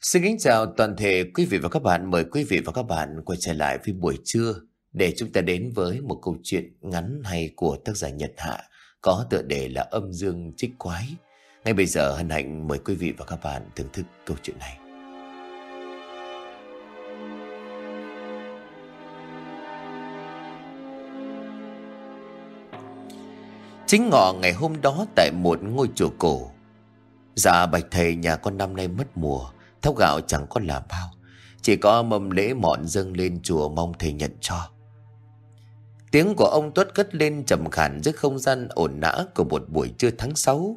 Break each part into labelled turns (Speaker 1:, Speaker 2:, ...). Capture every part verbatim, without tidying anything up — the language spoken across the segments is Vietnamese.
Speaker 1: Xin kính chào toàn thể quý vị và các bạn. Mời quý vị và các bạn quay trở lại với buổi trưa để chúng ta đến với một câu chuyện ngắn hay của tác giả Nhật Hạ có tựa đề là Âm Dương Trích Quái. Ngay bây giờ hân hạnh mời quý vị và các bạn thưởng thức câu chuyện này. Chính ngọ ngày hôm đó tại một ngôi chùa cổ. Dạ bạch thầy, nhà con năm nay mất mùa, thóc gạo chẳng có làm bao, chỉ có mâm lễ mọn dâng lên chùa mong thầy nhận cho. Tiếng của ông Tuất cất lên trầm khàn giữa không gian ồn ào của một buổi trưa tháng sáu.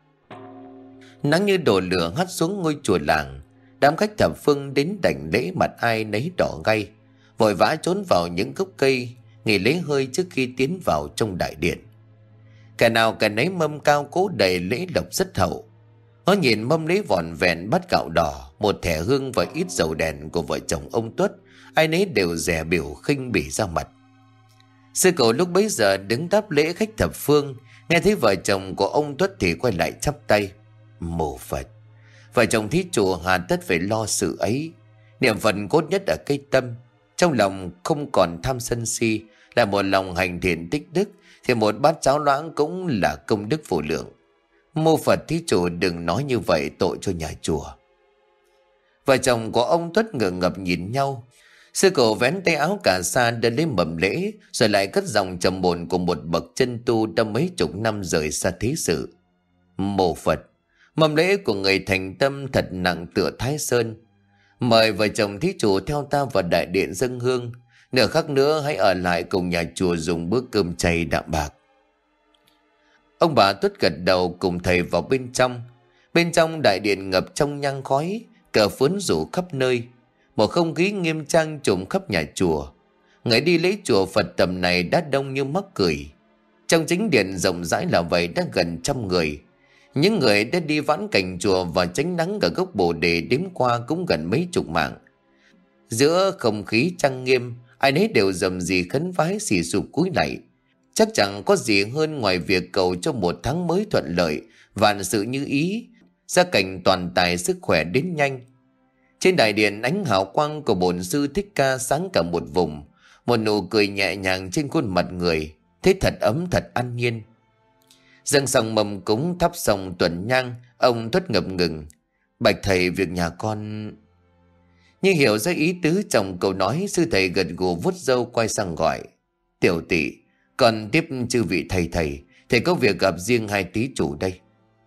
Speaker 1: Nắng như đổ lửa hắt xuống ngôi chùa làng. Đám khách thập phương đến đảnh lễ mặt ai nấy đỏ gay, vội vã trốn vào những gốc cây nghỉ lấy hơi trước khi tiến vào trong đại điện. Kẻ nào kẻ nấy mâm cao cố đầy lễ lộc rất hậu. Nó nhìn mâm lấy vỏn vẹn bát gạo đỏ, một thẻ hương và ít dầu đèn của vợ chồng ông Tuất, ai nấy đều dè biểu khinh bỉ ra mặt. Sư cậu lúc bấy giờ đứng đáp lễ khách thập phương, nghe thấy vợ chồng của ông Tuất thì quay lại chắp tay. Mô Phật, vợ chồng thí chủ hà tất phải lo sự ấy. Niệm Phật cốt nhất ở cây tâm, trong lòng không còn tham sân si, là một lòng hành thiện tích đức, thì một bát cháo loãng cũng là công đức vô lượng. Mô Phật thí chủ đừng nói như vậy, tội cho nhà chùa. Vợ chồng của ông Tuất ngượng ngập nhìn nhau. Sư cậu vén tay áo cà sa đưa lấy mầm lễ, rồi lại cất giọng trầm bồn của một bậc chân tu đã mấy chục năm rời xa thế sự. Mô Phật, mầm lễ của người thành tâm thật nặng tựa Thái Sơn. Mời vợ chồng thí chủ theo ta vào đại điện dâng hương. Nửa khắc nữa hãy ở lại cùng nhà chùa dùng bữa cơm chay đạm bạc. Ông bà Tuất gật đầu cùng thầy vào bên trong. Bên trong đại điện ngập trong nhang khói, cờ phướn rủ khắp nơi. Một không khí nghiêm trang trùm khắp nhà chùa. Người đi lễ chùa Phật tầm này đã đông như mắc cười. Trong chính điện rộng rãi là vậy đã gần trăm người. Những người đã đi vãn cảnh chùa và tránh nắng ở gốc bồ đề đếm qua cũng gần mấy chục mạng. Giữa không khí trang nghiêm, ai nấy đều rầm rì khấn vái xì sụp cúi lạy. Chắc chẳng có gì hơn ngoài việc cầu cho một tháng mới thuận lợi, vạn sự như ý, gia cảnh toàn tài sức khỏe đến nhanh. Trên đại điện ánh hào quang của bổn sư Thích Ca sáng cả một vùng, một nụ cười nhẹ nhàng trên khuôn mặt người, thế thật ấm thật an nhiên. Dâng xong mâm cúng thắp xong tuần nhang, ông Tuất ngập ngừng. Bạch thầy, việc nhà con... Như hiểu ra ý tứ trong câu nói, sư thầy gật gù vuốt râu quay sang gọi. Tiểu tỷ, còn tiếp chư vị thầy thầy, thầy có việc gặp riêng hai tí chủ đây.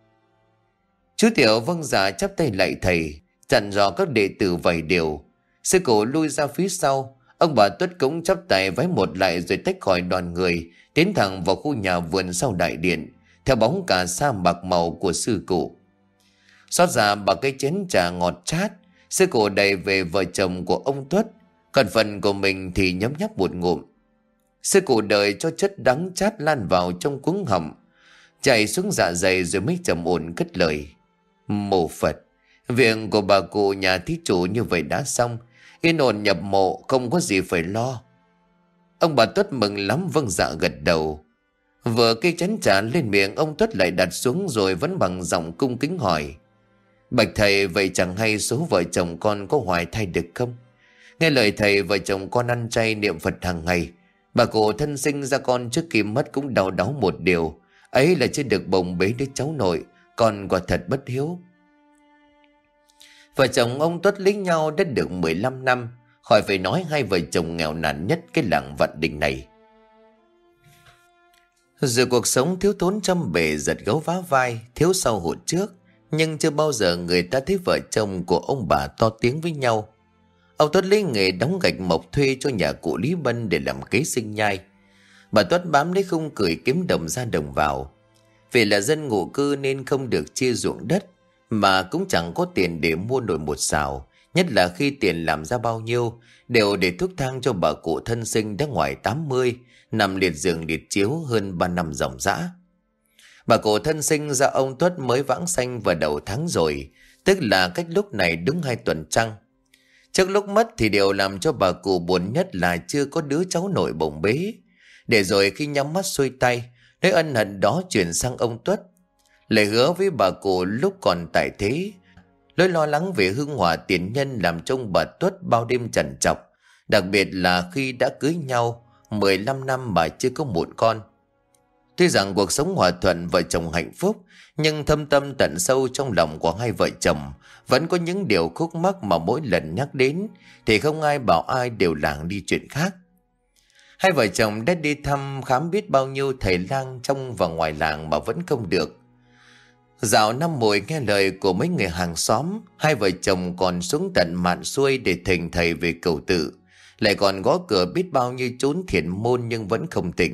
Speaker 1: Chú Tiểu vâng dạ chắp tay lạy thầy, dặn dò các đệ tử vài điều. Sư cụ lui ra phía sau, ông bà Tuất cũng chắp tay vái một lại rồi tách khỏi đoàn người, tiến thẳng vào khu nhà vườn sau đại điện, theo bóng cả sa bạc màu của sư cụ. Xót ra bằng cái chén trà ngọt chát, sư cụ đầy về vợ chồng của ông Tuất, còn phần của mình thì nhấm nháp một ngụm. Sư cụ đợi cho chất đắng chát lan vào trong cuống họng, chảy xuống dạ dày rồi mới trầm ổn cất lời. Mô Phật, việc của bà cụ nhà thí chủ như vậy đã xong, yên ổn nhập mộ, không có gì phải lo. Ông bà Tuất mừng lắm vâng dạ gật đầu. Vừa cây chén trà lên miệng, ông Tuất lại đặt xuống rồi vẫn bằng giọng cung kính hỏi. Bạch thầy, vậy chẳng hay số vợ chồng con có hoài thai được không? Nghe lời thầy, vợ chồng con ăn chay niệm Phật hàng ngày. Bà cụ thân sinh ra con trước khi mất cũng đau đáu một điều, ấy là chưa được bồng bế đứa cháu nội, con quả thật bất hiếu. Vợ chồng ông Tuất lấy nhau đã được mười lăm năm, khỏi phải nói hai vợ chồng nghèo nàn nhất cái làng Vạn Đình này. Rồi cuộc sống thiếu thốn trăm bề giật gấu vá vai, thiếu sau hụt trước, nhưng chưa bao giờ người ta thấy vợ chồng của ông bà to tiếng với nhau. Ông Tuất lấy nghề đóng gạch mộc thuê cho nhà cụ Lý Bân để làm kế sinh nhai. Bà Tuất bám lấy khung cửi kiếm đồng ra đồng vào. Vì là dân ngụ cư nên không được chia ruộng đất, mà cũng chẳng có tiền để mua nổi một xào, nhất là khi tiền làm ra bao nhiêu đều để thuốc thang cho bà cụ thân sinh đã ngoài tám mươi, nằm liệt giường liệt chiếu hơn ba năm ròng rã. Bà cụ thân sinh ra ông Tuất mới vãng sanh vào đầu tháng rồi, tức là cách lúc này đúng hai tuần trăng. Trước lúc mất thì điều làm cho bà cụ buồn nhất là chưa có đứa cháu nội bồng bế, để rồi khi nhắm mắt xuôi tay, nỗi ân hận đó chuyển sang ông Tuất. Lời hứa với bà cụ lúc còn tại thế Lối lo lắng về hương hỏa tiền nhân làm cho ông bà Tuất bao đêm trằn trọc, đặc biệt là khi đã cưới nhau mười lăm năm mà chưa có một con. Tuy rằng cuộc sống hòa thuận vợ chồng hạnh phúc, nhưng thâm tâm tận sâu trong lòng của hai vợ chồng vẫn có những điều khúc mắc mà mỗi lần nhắc đến thì không ai bảo ai đều lảng đi chuyện khác. Hai vợ chồng đã đi thăm khám biết bao nhiêu thầy lang trong và ngoài làng mà vẫn không được. Dạo năm mùi nghe lời của mấy người hàng xóm, hai vợ chồng còn xuống tận mạn xuôi để thỉnh thầy về cầu tự, lại còn gõ cửa biết bao nhiêu chốn thiền môn nhưng vẫn không tỉnh.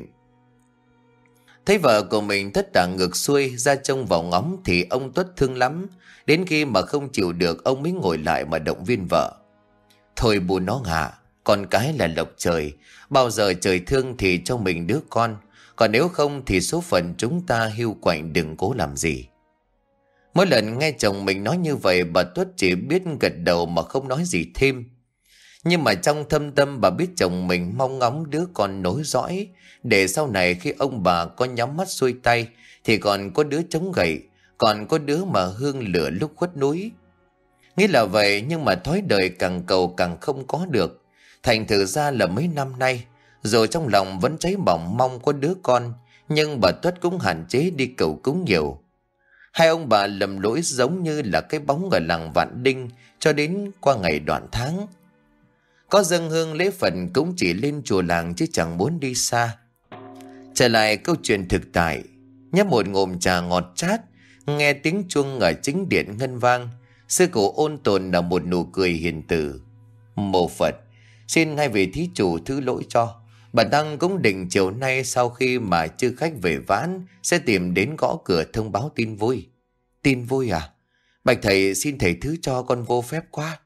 Speaker 1: Thấy vợ của mình thất tả ngược xuôi ra trông vào ngóng thì ông Tuất thương lắm, đến khi mà không chịu được ông mới ngồi lại mà động viên vợ. Thôi bù nó hả, con cái là lộc trời, bao giờ trời thương thì cho mình đứa con, còn nếu không thì số phận chúng ta hiu quạnh đừng cố làm gì. Mỗi lần nghe chồng mình nói như vậy, bà Tuất chỉ biết gật đầu mà không nói gì thêm. Nhưng mà trong thâm tâm bà biết chồng mình mong ngóng đứa con nối dõi, để sau này khi ông bà có nhắm mắt xuôi tay thì còn có đứa chống gậy, còn có đứa mà hương lửa lúc khuất núi. Nghĩ là vậy nhưng mà thói đời càng cầu càng không có được. Thành thử ra là mấy năm nay, rồi trong lòng vẫn cháy bỏng mong có đứa con, nhưng bà Tuất cũng hạn chế đi cầu cúng nhiều. Hai ông bà lầm lỗi giống như là cái bóng ở làng Vạn Đinh cho đến qua ngày đoạn tháng. Có dâng hương lễ Phật cũng chỉ lên chùa làng chứ chẳng muốn đi xa. Trở lại câu chuyện thực tại, nhấp một ngụm trà ngọt chát, nghe tiếng chuông ở chính điện ngân vang, sư cụ ôn tồn là một nụ cười hiền từ. Mô Phật, xin hai vị thí chủ thứ lỗi cho. Bản tăng cũng định chiều nay sau khi mà chư khách về vãn sẽ tìm đến gõ cửa thông báo tin vui. Tin vui à? Bạch thầy xin thầy thứ cho con vô phép quá.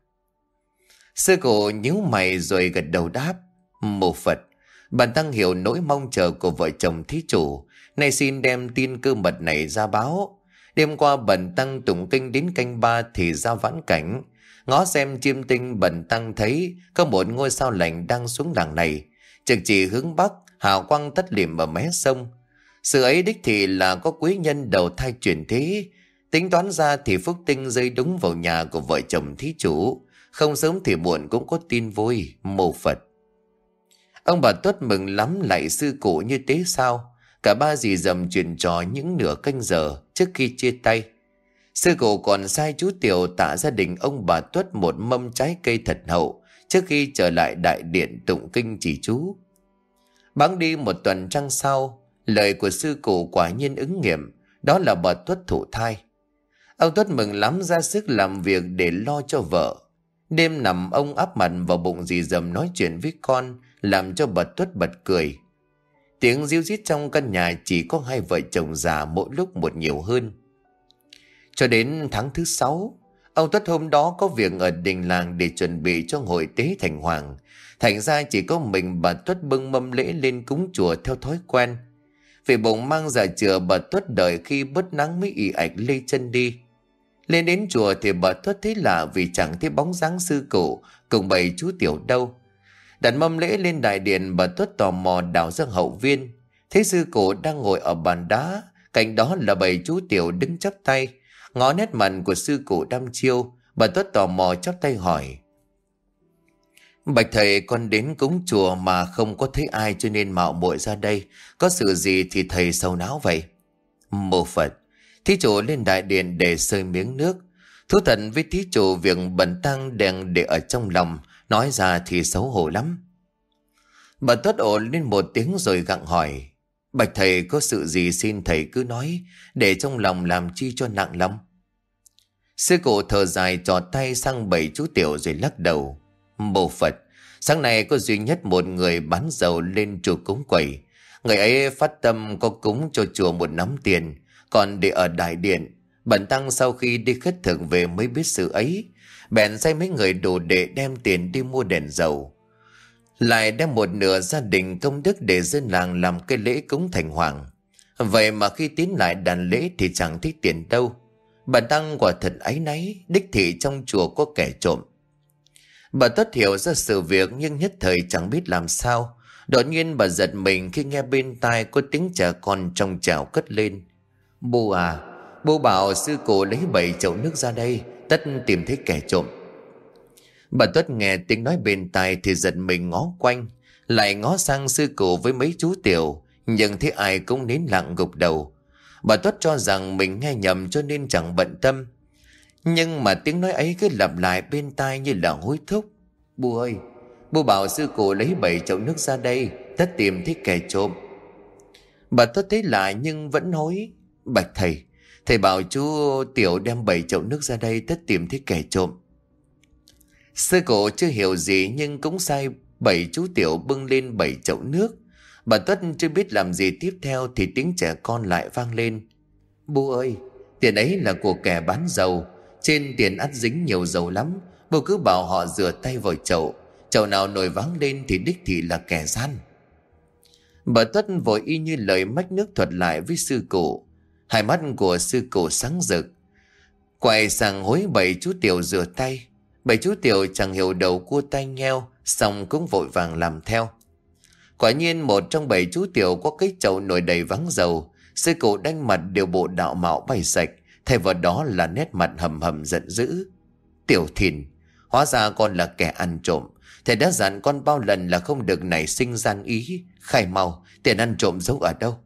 Speaker 1: Sư cụ nhíu mày rồi gật đầu đáp. Mô Phật, bản tăng hiểu nỗi mong chờ của vợ chồng thí chủ, nay xin đem tin cơ mật này ra báo. Đêm qua bần tăng tụng kinh đến canh ba thì ra vãn cảnh, ngó xem chiêm tinh bần tăng thấy có một ngôi sao lạnh đang xuống làng này, trực chỉ hướng bắc, hào quang tắt liệm ở mé sông. Sự ấy đích thì là có quý nhân đầu thai chuyển thế. Tính toán ra thì phúc tinh rơi đúng vào nhà của vợ chồng thí chủ, không sớm thì muộn cũng có tin vui. Mô Phật. Ông bà Tuất mừng lắm lại sư cụ như thế sao? Cả ba dì dầm chuyện trò những nửa canh giờ trước khi chia tay. Sư cụ còn sai chú Tiểu tả gia đình ông bà Tuất một mâm trái cây thật hậu trước khi trở lại đại điện tụng kinh chỉ chú. Bẵng đi một tuần trăng sau, lời của sư cụ quả nhiên ứng nghiệm, đó là bà Tuất thụ thai. Ông Tuất mừng lắm ra sức làm việc để lo cho vợ. Đêm nằm ông áp mặt vào bụng dì dầm nói chuyện với con, làm cho bà Tuất bật cười. Tiếng ríu rít trong căn nhà chỉ có hai vợ chồng già mỗi lúc một nhiều hơn. Cho đến tháng thứ sáu, ông Tuất hôm đó có việc ở đình làng để chuẩn bị cho hội tế thành hoàng. Thành ra chỉ có mình bà Tuất bưng mâm lễ lên cúng chùa theo thói quen. Vì bụng mang dạ chữa, bà Tuất đợi khi bớt nắng mới ì ạch lê chân đi. Lên đến chùa thì bà Tuất thấy lạ vì chẳng thấy bóng dáng sư cụ cùng bầy chú Tiểu đâu. Đặt mâm lễ lên đại điện, bà Tuất tò mò đào ra hậu viên, thấy sư cụ đang ngồi ở bàn đá, cạnh đó là bầy chú Tiểu đứng chắp tay. Ngó nét mặt của sư cụ đăm chiêu, bà Tuất tò mò chắp tay hỏi. Bạch thầy, con đến cúng chùa mà không có thấy ai cho nên mạo muội ra đây, có sự gì thì thầy sầu não vậy? Mô Phật, thí chủ lên đại điện để sơi miếng nước. Thú thật với thí chủ, việc bần tăng đèn để ở trong lòng, nói ra thì xấu hổ lắm. Bà Tuất ổn lên một tiếng rồi gặng hỏi. Bạch thầy, có sự gì xin thầy cứ nói, để trong lòng làm chi cho nặng lòng. Sư cụ thở dài trò tay sang bảy chú Tiểu rồi lắc đầu. Mô Phật, sáng nay có duy nhất một người bán dầu lên chùa cúng quẩy. Người ấy phát tâm có cúng cho chùa một nắm tiền, còn để ở đại điện. Bần tăng sau khi đi khất thực về mới biết sự ấy, bèn sai mấy người đồ đệ đem tiền đi mua đèn dầu, lại đem một nửa gia đình công đức để dân làng làm cái lễ cúng thành hoàng. Vậy mà khi tiến lại đàn lễ thì chẳng thấy tiền đâu. Bần tăng quả thật áy náy, đích thị trong chùa có kẻ trộm. Bà Tuất hiểu ra sự việc nhưng nhất thời chẳng biết làm sao. Đột nhiên bà giật mình khi nghe bên tai có tiếng trẻ con trong trẻo cất lên. Bố à, bố bảo sư cụ lấy bảy chậu nước ra đây, tất tìm thấy kẻ trộm. Bà Tuất nghe tiếng nói bên tai thì giật mình ngó quanh, lại ngó sang sư cụ với mấy chú tiểu, nhưng thấy ai cũng nín lặng gục đầu. Bà Tuất cho rằng mình nghe nhầm cho nên chẳng bận tâm. Nhưng mà tiếng nói ấy cứ lặp lại bên tai như là hối thúc. Bu ơi, bu bảo sư cụ lấy bảy chậu nước ra đây, tất tìm thấy kẻ trộm. Bà Tuất thấy lạ nhưng vẫn hối. Bạch thầy, thầy bảo chú tiểu đem bảy chậu nước ra đây, tất tìm thấy kẻ trộm. Sư cụ chưa hiểu gì nhưng cũng sai bảy chú tiểu bưng lên bảy chậu nước. Bà Tuất chưa biết làm gì tiếp theo thì tiếng trẻ con lại vang lên. Bu ơi, tiền ấy là của kẻ bán dầu, trên tiền ắt dính nhiều dầu lắm. Bu cứ bảo họ rửa tay vào chậu, chậu nào nổi váng lên thì đích thị là kẻ gian. Bà Tuất vội y như lời mách nước thuật lại với sư cụ. Hai mắt của sư cụ sáng rực, quay sang hối bảy chú tiểu rửa tay. Bảy chú tiểu chẳng hiểu đầu cua tay nheo, xong cũng vội vàng làm theo. Quả nhiên một trong bảy chú tiểu có cái chậu nổi đầy váng dầu. Sư cụ đánh mặt đều bộ đạo mạo bay sạch, thay vào đó là nét mặt hầm hầm giận dữ. Tiểu Thìn, hóa ra con là kẻ ăn trộm. Thầy đã dặn con bao lần là không được nảy sinh gian ý. Khai mau, tiền ăn trộm giấu ở đâu?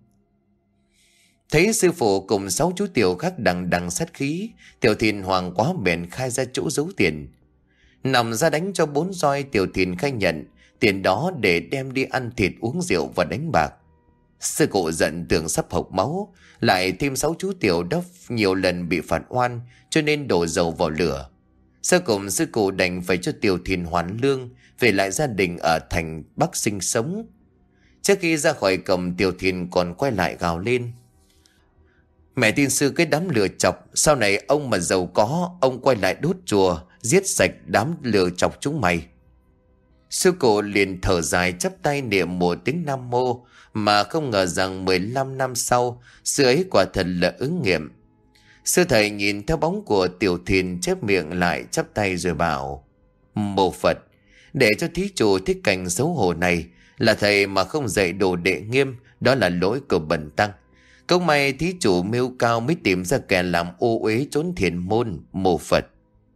Speaker 1: Thấy sư phụ cùng sáu chú tiểu khác đằng đằng sát khí, Tiểu Thìn hoàng quá bèn khai ra chỗ giấu tiền. Nằm ra đánh cho bốn roi, Tiểu Thìn khai nhận tiền đó để đem đi ăn thịt uống rượu và đánh bạc. Sư cụ giận tưởng sắp hộc máu, lại thêm sáu chú tiểu đốc nhiều lần bị phạt oan cho nên đổ dầu vào lửa. Sau cùng sư cụ đành phải cho Tiểu Thìn hoàn lương, về lại gia đình ở thành Bắc sinh sống. Trước khi ra khỏi cổng, Tiểu Thìn còn quay lại gào lên. Mẹ tin sư cái đám lừa chọc, sau này ông mà giàu có, ông quay lại đốt chùa, giết sạch đám lừa chọc chúng mày. Sư cụ liền thở dài chắp tay niệm một tiếng Nam Mô, mà không ngờ rằng mười lăm năm sau, sự ấy quả thật là ứng nghiệm. Sư thầy nhìn theo bóng của Tiểu Thìn, chép miệng lại chắp tay rồi bảo: Mô Phật, để cho thí chủ thích cảnh xấu hổ này, là thầy mà không dạy đồ đệ nghiêm, đó là lỗi của bần tăng. Không may thí chủ mưu cao mới tìm ra kẻ làm ô uế trốn thiền môn. Mô Phật.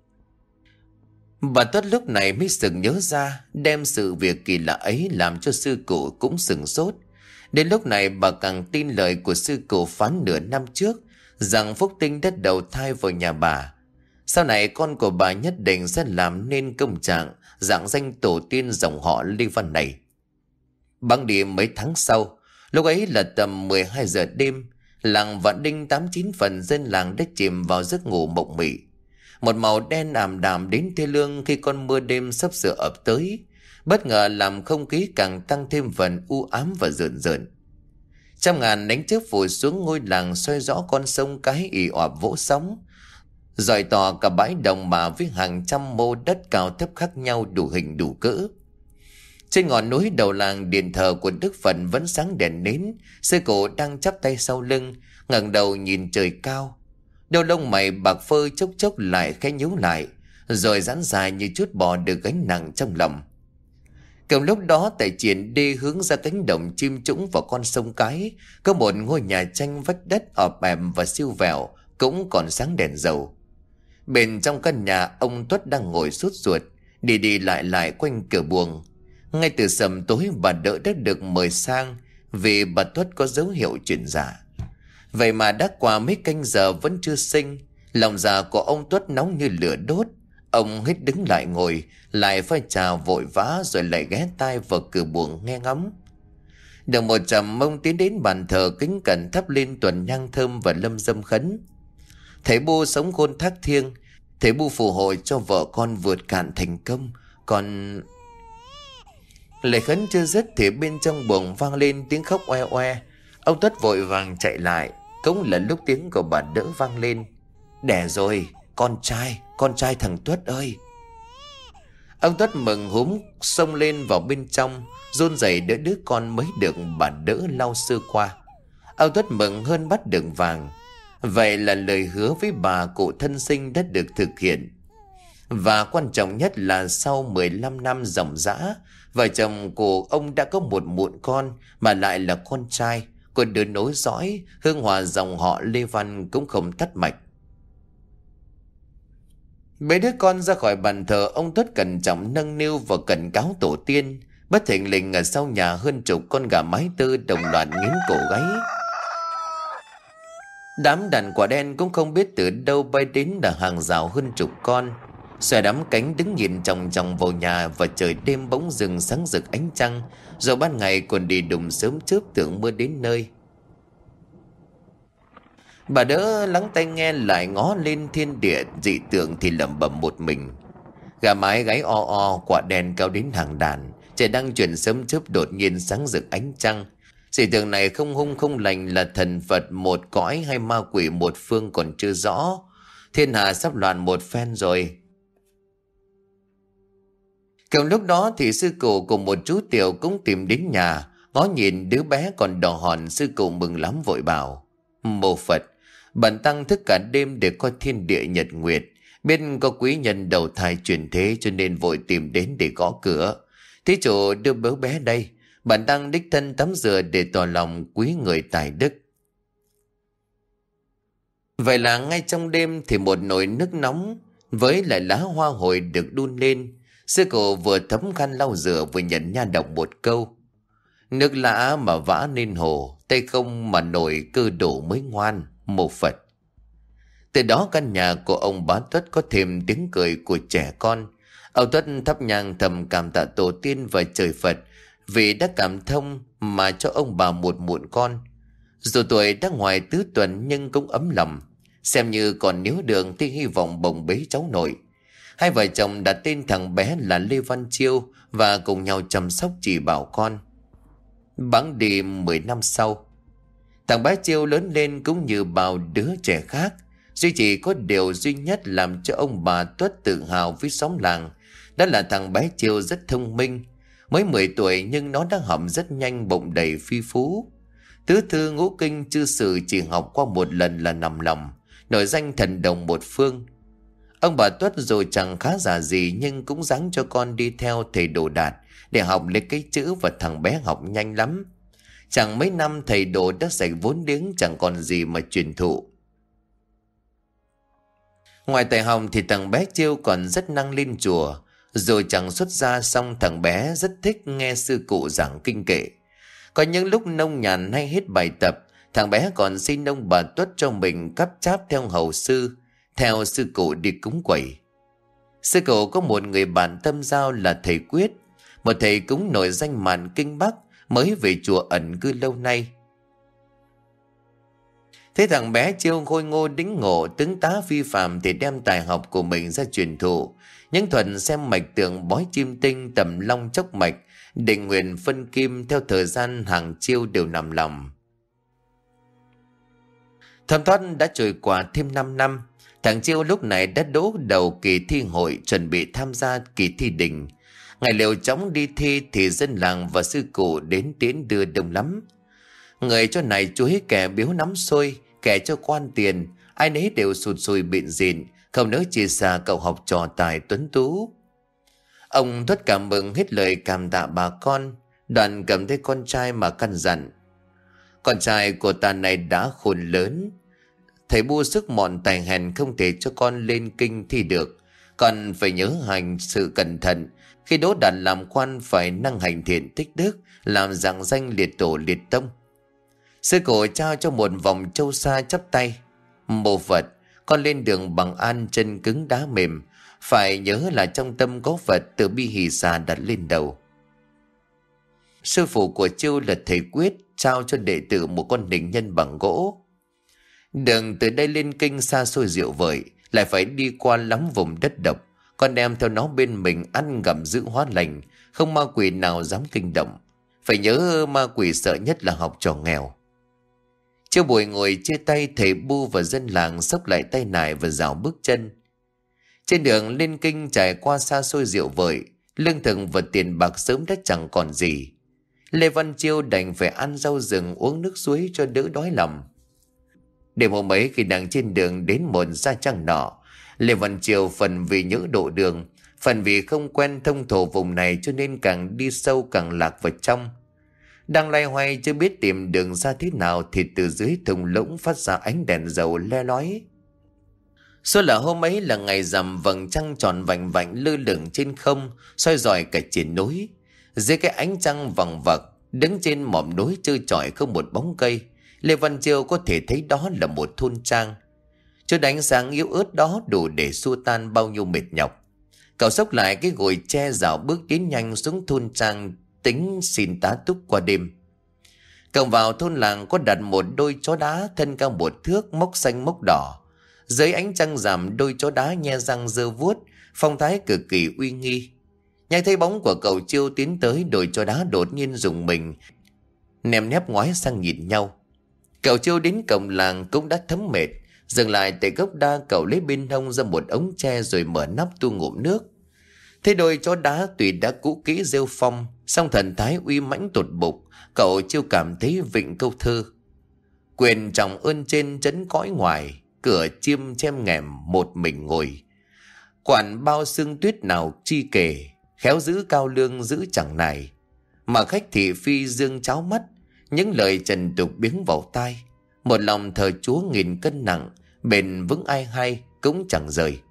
Speaker 1: Bà Tuất lúc này mới sực nhớ ra, đem sự việc kỳ lạ ấy làm cho sư cụ cũng sửng sốt. Đến lúc này bà càng tin lời của sư cụ phán nửa năm trước, rằng Phúc Tinh đã đầu thai vào nhà bà. Sau này con của bà nhất định sẽ làm nên công trạng dạng danh tổ tiên dòng họ Lê Văn này. Băng đi mấy tháng sau, lúc ấy là tầm mười hai giờ đêm, làng Vạn Đinh tám chín phần dân làng đã chìm vào giấc ngủ mộng mị. Một màu đen ảm đạm đến thê lương khi con mưa đêm sắp sửa ập tới, bất ngờ làm không khí càng tăng thêm phần u ám và rợn rợn. Trăm ngàn đánh chớp vùi xuống ngôi làng, soi rõ con sông cái ì ọp vỗ sóng, rọi tỏ cả bãi đồng mà với hàng trăm mô đất cao thấp khác nhau đủ hình đủ cỡ. Trên ngọn núi đầu làng, điện thờ của Đức Phật vẫn sáng đèn nến. Sư cụ đang chắp tay sau lưng, ngẩng đầu nhìn trời cao. Đôi lông mày bạc phơ chốc chốc lại khẽ nhíu lại, rồi giãn dài như chút bỏ được gánh nặng trong lòng. Cùng lúc đó, tại triển đê hướng ra cánh đồng chim trũng vào con sông cái, có một ngôi nhà tranh vách đất ọp ẹp và siêu vẹo, cũng còn sáng đèn dầu. Bên trong căn nhà, ông Tuất đang ngồi sốt ruột, đi đi lại lại quanh cửa buồng. Ngay từ sầm tối, bà Đỡ đã được mời sang vì bà Tuất có dấu hiệu chuyển dạ. Vậy mà đã qua mấy canh giờ vẫn chưa sinh. Lòng dạ của ông Tuất nóng như lửa đốt. Ông hết đứng lại ngồi, lại pha trà vội vã, rồi lại ghé tai vào cửa buồng nghe ngóng. Được một trầm mông tiến đến bàn thờ, kính cẩn thắp lên tuần nhang thơm và lâm dâm khấn. Thầy Bu sống khôn thác thiêng, thầy Bu phù hộ cho vợ con vượt cạn thành công. Còn... Lời khấn chưa dứt thì bên trong buồng vang lên tiếng khóc oe oe. Ông Tuất vội vàng chạy lại, cũng là lúc tiếng của bà Đỡ vang lên. Đẻ rồi, con trai, con trai thằng Tuất ơi. Ông Tuất mừng húm xông lên vào bên trong, run rẩy đỡ đứa con mới được bà Đỡ lau sơ qua. Ông Tuất mừng hơn bắt được vàng. Vậy là lời hứa với bà cụ thân sinh đã được thực hiện. Và quan trọng nhất là sau mười lăm năm ròng rã, vợ chồng của ông đã có một muộn con, mà lại là con trai. Còn đứa nối dõi, hương hòa dòng họ Lê Văn cũng không tắt mạch. Bế đứa con ra khỏi bàn thờ, ông Tuất cẩn trọng nâng niu và cẩn cáo tổ tiên. Bất thình lình ở sau nhà hơn chục con gà mái tơ đồng loạt nghiến cổ gáy. Đám đàn quả đen cũng không biết từ đâu bay đến là hàng rào hơn chục con, xòe đám cánh đứng nhìn chòng chòng vào nhà. Và trời đêm bỗng dừng sáng rực ánh trăng, rồi ban ngày còn đi đùng sớm chớp tưởng mưa đến nơi. Bà đỡ lắng tai nghe lại ngó lên thiên địa dị tượng thì lẩm bẩm một mình. Gà mái gáy o o, quả đen cao đến hàng đàn, trời đang chuyển sớm chớp đột nhiên sáng rực ánh trăng. Dị tượng này không hung không lành, là thần Phật một cõi hay ma quỷ một phương còn chưa rõ. Thiên hạ sắp loạn một phen rồi. Cùng lúc đó thì sư cụ cùng một chú tiểu cũng tìm đến nhà, ngó nhìn đứa bé còn đỏ hòn. Sư cụ mừng lắm vội bảo: Mô Phật, bần tăng thức cả đêm để coi thiên địa nhật nguyệt, biết có quý nhân đầu thai chuyển thế cho nên vội tìm đến để gõ cửa. Thí chủ đưa bớ bé đây, bần tăng đích thân tắm rửa để tỏ lòng quý người tài đức. Vậy là ngay trong đêm thì một nồi nước nóng với lại lá hoa hồi được đun lên. Sư cụ vừa thấm khăn lau rửa vừa nhận nha đọc một câu: Nước lã mà vã nên hồ, tay không mà nổi cơ đổ mới ngoan, Mô Phật. Từ đó căn nhà của ông bá Tuất có thêm tiếng cười của trẻ con. Ông Tuất thắp nhang thầm cảm tạ tổ tiên và trời Phật vì đã cảm thông mà cho ông bà một muộn con. Dù tuổi đã ngoài tứ tuần nhưng cũng ấm lòng, xem như còn níu đường thì hy vọng bồng bế cháu nội. Hai vợ chồng đặt tên thằng bé là Lê Văn Chiêu và cùng nhau chăm sóc chỉ bảo con. Bẵng đi mười năm sau, thằng bé Chiêu lớn lên cũng như bao đứa trẻ khác. Duy chỉ có điều duy nhất làm cho ông bà Tuất tự hào với xóm làng, đó là thằng bé Chiêu rất thông minh. Mới mười tuổi nhưng nó đã học rất nhanh, bụng đầy phi phú. Tứ thư ngũ kinh chư sử chỉ học qua một lần là nằm lòng, nổi danh thần đồng một phương. Ông bà Tuất dù chẳng khá giả gì nhưng cũng ráng cho con đi theo thầy Đồ Đạt để học lấy cái chữ, và thằng bé học nhanh lắm. Chẳng mấy năm thầy Đồ đã dạy vốn liếng chẳng còn gì mà truyền thụ. Ngoài tài học thì thằng bé Chiêu còn rất năng lên chùa. Dù chẳng xuất gia xong thằng bé rất thích nghe sư cụ giảng kinh kệ. Có những lúc nông nhàn hay hết bài tập, thằng bé còn xin ông bà Tuất cho mình cắp cháp theo hầu sư, theo sư cụ đi cúng quẩy. Sư cụ có một người bạn tâm giao là thầy Quyết, một thầy cúng nổi danh màn kinh Bắc, mới về chùa ẩn cư lâu nay. Thế thằng bé Chiêu khôi ngô đính ngộ, tướng tá phi phàm thì đem tài học của mình ra truyền thụ. Những thuật xem mạch tượng, bói chim tinh, tầm long chốc mạch, định nguyện phân kim, theo thời gian hàng Chiêu đều nằm lòng. Thấm thoát đã trôi qua thêm năm năm. Thằng Chiêu lúc này đã đỗ đầu kỳ thi hội, chuẩn bị tham gia kỳ thi đình. Ngày liều chóng đi thi thì dân làng và sư cụ đến tiễn đưa đông lắm. Người cho này chuối, kẻ biếu nắm xôi, kẻ cho quan tiền, ai nấy đều sụt sùi bịn dịn, không nỡ chia xa cậu học trò tài tuấn tú. Ông Tuất cảm mừng hết lời cảm tạ bà con, đoạn cầm tay con trai mà căn dặn: Con trai của ta này đã khôn lớn, thầy bu sức mọn tài hèn không thể cho con lên kinh thi được. Con phải nhớ hành sự cẩn thận, khi đỗ đạt làm quan phải năng hành thiện tích đức, làm rạng danh liệt tổ liệt tông. Sư cụ trao cho một vòng châu sa chắp tay: Mô Phật, con lên đường bằng an, chân cứng đá mềm, phải nhớ là trong tâm có Phật, từ bi hỷ xả đặt lên đầu. Sư phụ của Chiêu là thầy Quyết, trao cho đệ tử một con đình nhân bằng gỗ. Đường từ đây lên kinh xa xôi diệu vời, lại phải đi qua lắm vùng đất độc. Con đem theo nó bên mình, ăn ngậm giữ hóa lành, không ma quỷ nào dám kinh động. Phải nhớ ma quỷ sợ nhất là học trò nghèo. Chiêu buổi ngồi chia tay, thầy bu và dân làng xốc lại tay nải và rào bước chân. Trên đường lên kinh trải qua xa xôi diệu vời, lương thực và tiền bạc sớm đã chẳng còn gì. Lê Văn Chiêu đành phải ăn rau rừng, uống nước suối cho đỡ đói lòng. Đêm hôm ấy khi đang trên đường đến một sa trăng nọ, Lê Văn Chiêu phần vì nhỡ độ đường, phần vì không quen thông thổ vùng này cho nên càng đi sâu càng lạc vào trong. Đang loay hoay chưa biết tìm đường ra thế nào thì từ dưới thung lũng phát ra ánh đèn dầu le lói. Số là hôm ấy là ngày rằm, vầng trăng tròn vành vạnh lơ lửng trên không, soi rọi cả triển núi. Dưới cái ánh trăng vằng vặc, đứng trên mỏm núi trơ trọi không một bóng cây, Lê Văn Chiêu có thể thấy đó là một thôn trang. Chút ánh sáng yếu ớt đó đủ để xua tan bao nhiêu mệt nhọc. Cậu xốc lại cái gồi tre dạo bước tiến nhanh xuống thôn trang, tính xin tá túc qua đêm. Cậu vào thôn làng có đặt một đôi chó đá thân cao một thước, mốc xanh mốc đỏ. Dưới ánh trăng rằm, đôi chó đá nhe răng giơ vuốt, phong thái cực kỳ uy nghi. Nhanh thấy bóng của cậu Chiêu tiến tới, đôi chó đá đột nhiên rùng mình, nèm nép ngoái sang nhìn nhau. Cậu Chiêu đến cổng làng cũng đã thấm mệt, dừng lại tại gốc đa, cậu lấy bên hông ra một ống tre rồi mở nắp tu ngụm nước. Thế đôi chó đá tuy đã cũ kỹ rêu phong, song thần thái uy mãnh tột bục, cậu Chiêu cảm thấy vịnh câu thơ: quyền trọng ơn trên trấn cõi ngoài, cửa chiêm chem nghèm một mình ngồi. Quản bao sương tuyết nào chi kể, khéo giữ cao lương giữ chẳng này. Mà khách thị phi dương cháo mắt, những lời trần tục biếng vào tai. Một lòng thờ Chúa nghìn cân nặng, bền vững ai hay cũng chẳng rời.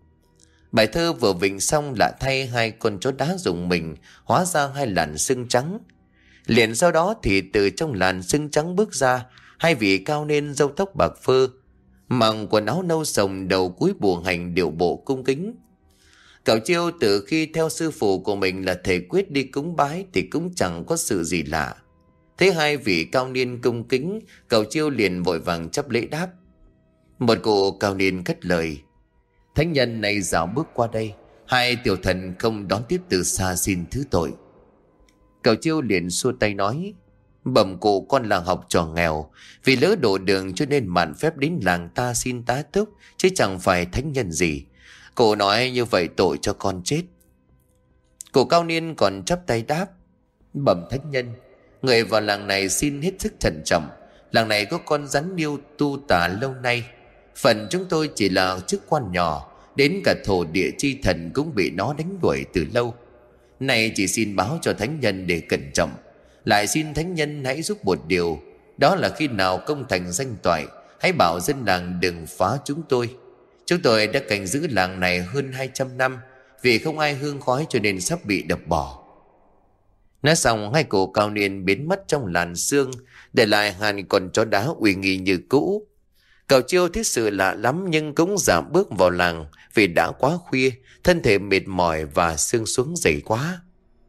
Speaker 1: Bài thơ vừa vịnh xong lạ thay, hai con chó đá rùng mình hóa ra hai làn sưng trắng. Liền sau đó thì từ trong làn sưng trắng bước ra hai vị cao nên râu tóc bạc phơ, mặc quần áo nâu sồng, đầu cúi buồng hành, điệu bộ cung kính. Cậu Chiêu từ khi theo sư phụ của mình là thầy Quyết đi cúng bái thì cũng chẳng có sự gì lạ. Thấy hai vị cao niên cung kính, cậu Chiêu liền vội vàng chấp lễ đáp. Một cụ cao niên cất lời: thánh nhân này dạo bước qua đây, hai tiểu thần không đón tiếp từ xa, xin thứ tội. Cậu Chiêu liền xua tay nói: bẩm cụ, con là học trò nghèo, vì lỡ đổ đường cho nên mạn phép đến làng ta xin tá túc, chứ chẳng phải thánh nhân gì. Cụ nói như vậy tội cho con chết. Cụ cao niên còn chắp tay đáp: bẩm thánh nhân, người vào làng này xin hết sức thận trọng. Làng này có con rắn điêu tu tà lâu nay, phần chúng tôi chỉ là chức quan nhỏ, đến cả thổ địa chi thần cũng bị nó đánh đuổi từ lâu. Này chỉ xin báo cho thánh nhân để cẩn trọng. Lại xin thánh nhân hãy giúp một điều, đó là khi nào công thành danh toại, hãy bảo dân làng đừng phá chúng tôi. Chúng tôi đã canh giữ làng này hơn hai trăm năm, vì không ai hương khói cho nên sắp bị đập bỏ. Nói xong, hai cụ cao niên biến mất trong làn sương, để lại hai con chó đá uy nghi như cũ. Cậu Chiêu thấy sự lạ lắm nhưng cũng giảm bước vào làng, vì đã quá khuya, thân thể mệt mỏi và sương xuống dày quá.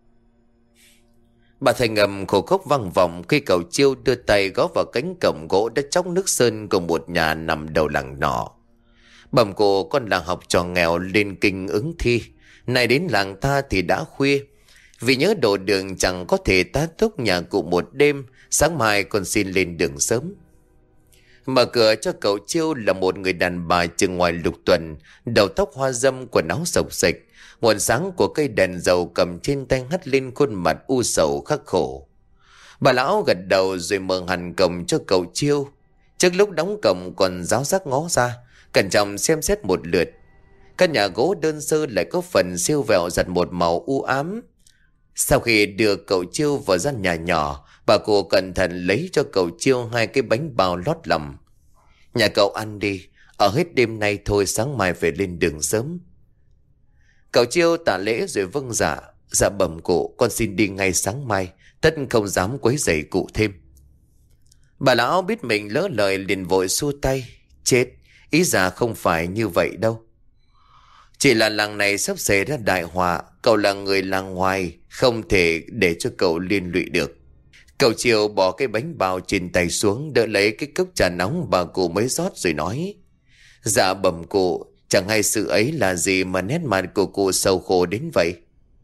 Speaker 1: Bà thầy ngầm khổ khóc vang vọng khi cậu Chiêu đưa tay gõ vào cánh cổng gỗ đã chóc nước sơn của một nhà nằm đầu làng nọ. Bẩm cụ, con làng học trò nghèo lên kinh ứng thi, nay đến làng ta thì đã khuya, vì nhớ đổ đường chẳng có thể tá túc nhà cụ một đêm, sáng mai con xin lên đường sớm. Mở cửa cho cậu Chiêu là một người đàn bà chừng ngoài lục tuần, đầu tóc hoa râm, quần áo xộc xệch, nguồn sáng của cây đèn dầu cầm trên tay hắt lên khuôn mặt u sầu khắc khổ. Bà lão gật đầu rồi mở hẳn cổng cho cậu Chiêu. Trước lúc đóng cổng còn ráo rác ngó ra, cẩn trọng xem xét một lượt. Căn nhà gỗ đơn sơ lại có phần siêu vẹo giặt một màu u ám. Sau khi đưa cậu Chiêu vào gian nhà nhỏ, bà cụ cẩn thận lấy cho cậu Chiêu hai cái bánh bao lót lòng. Nhà cậu ăn đi, ở hết đêm nay thôi, sáng mai về lên đường sớm. Cậu Chiêu tạ lễ rồi vâng dạ. Dạ bẩm cụ, con xin đi ngay sáng mai, tất không dám quấy rầy cụ thêm. Bà lão biết mình lỡ lời liền vội xua tay. Chết, ý già không phải như vậy đâu. Chỉ là làng này sắp xảy ra đại họa, cậu là người làng ngoài, không thể để cho cậu liên lụy được. Cậu Chiêu bỏ cái bánh bao trên tay xuống, đỡ lấy cái cốc trà nóng bà cụ mới rót rồi nói: dạ bẩm cụ, chẳng hay sự ấy là gì mà nét mặt của cụ sầu khổ đến vậy.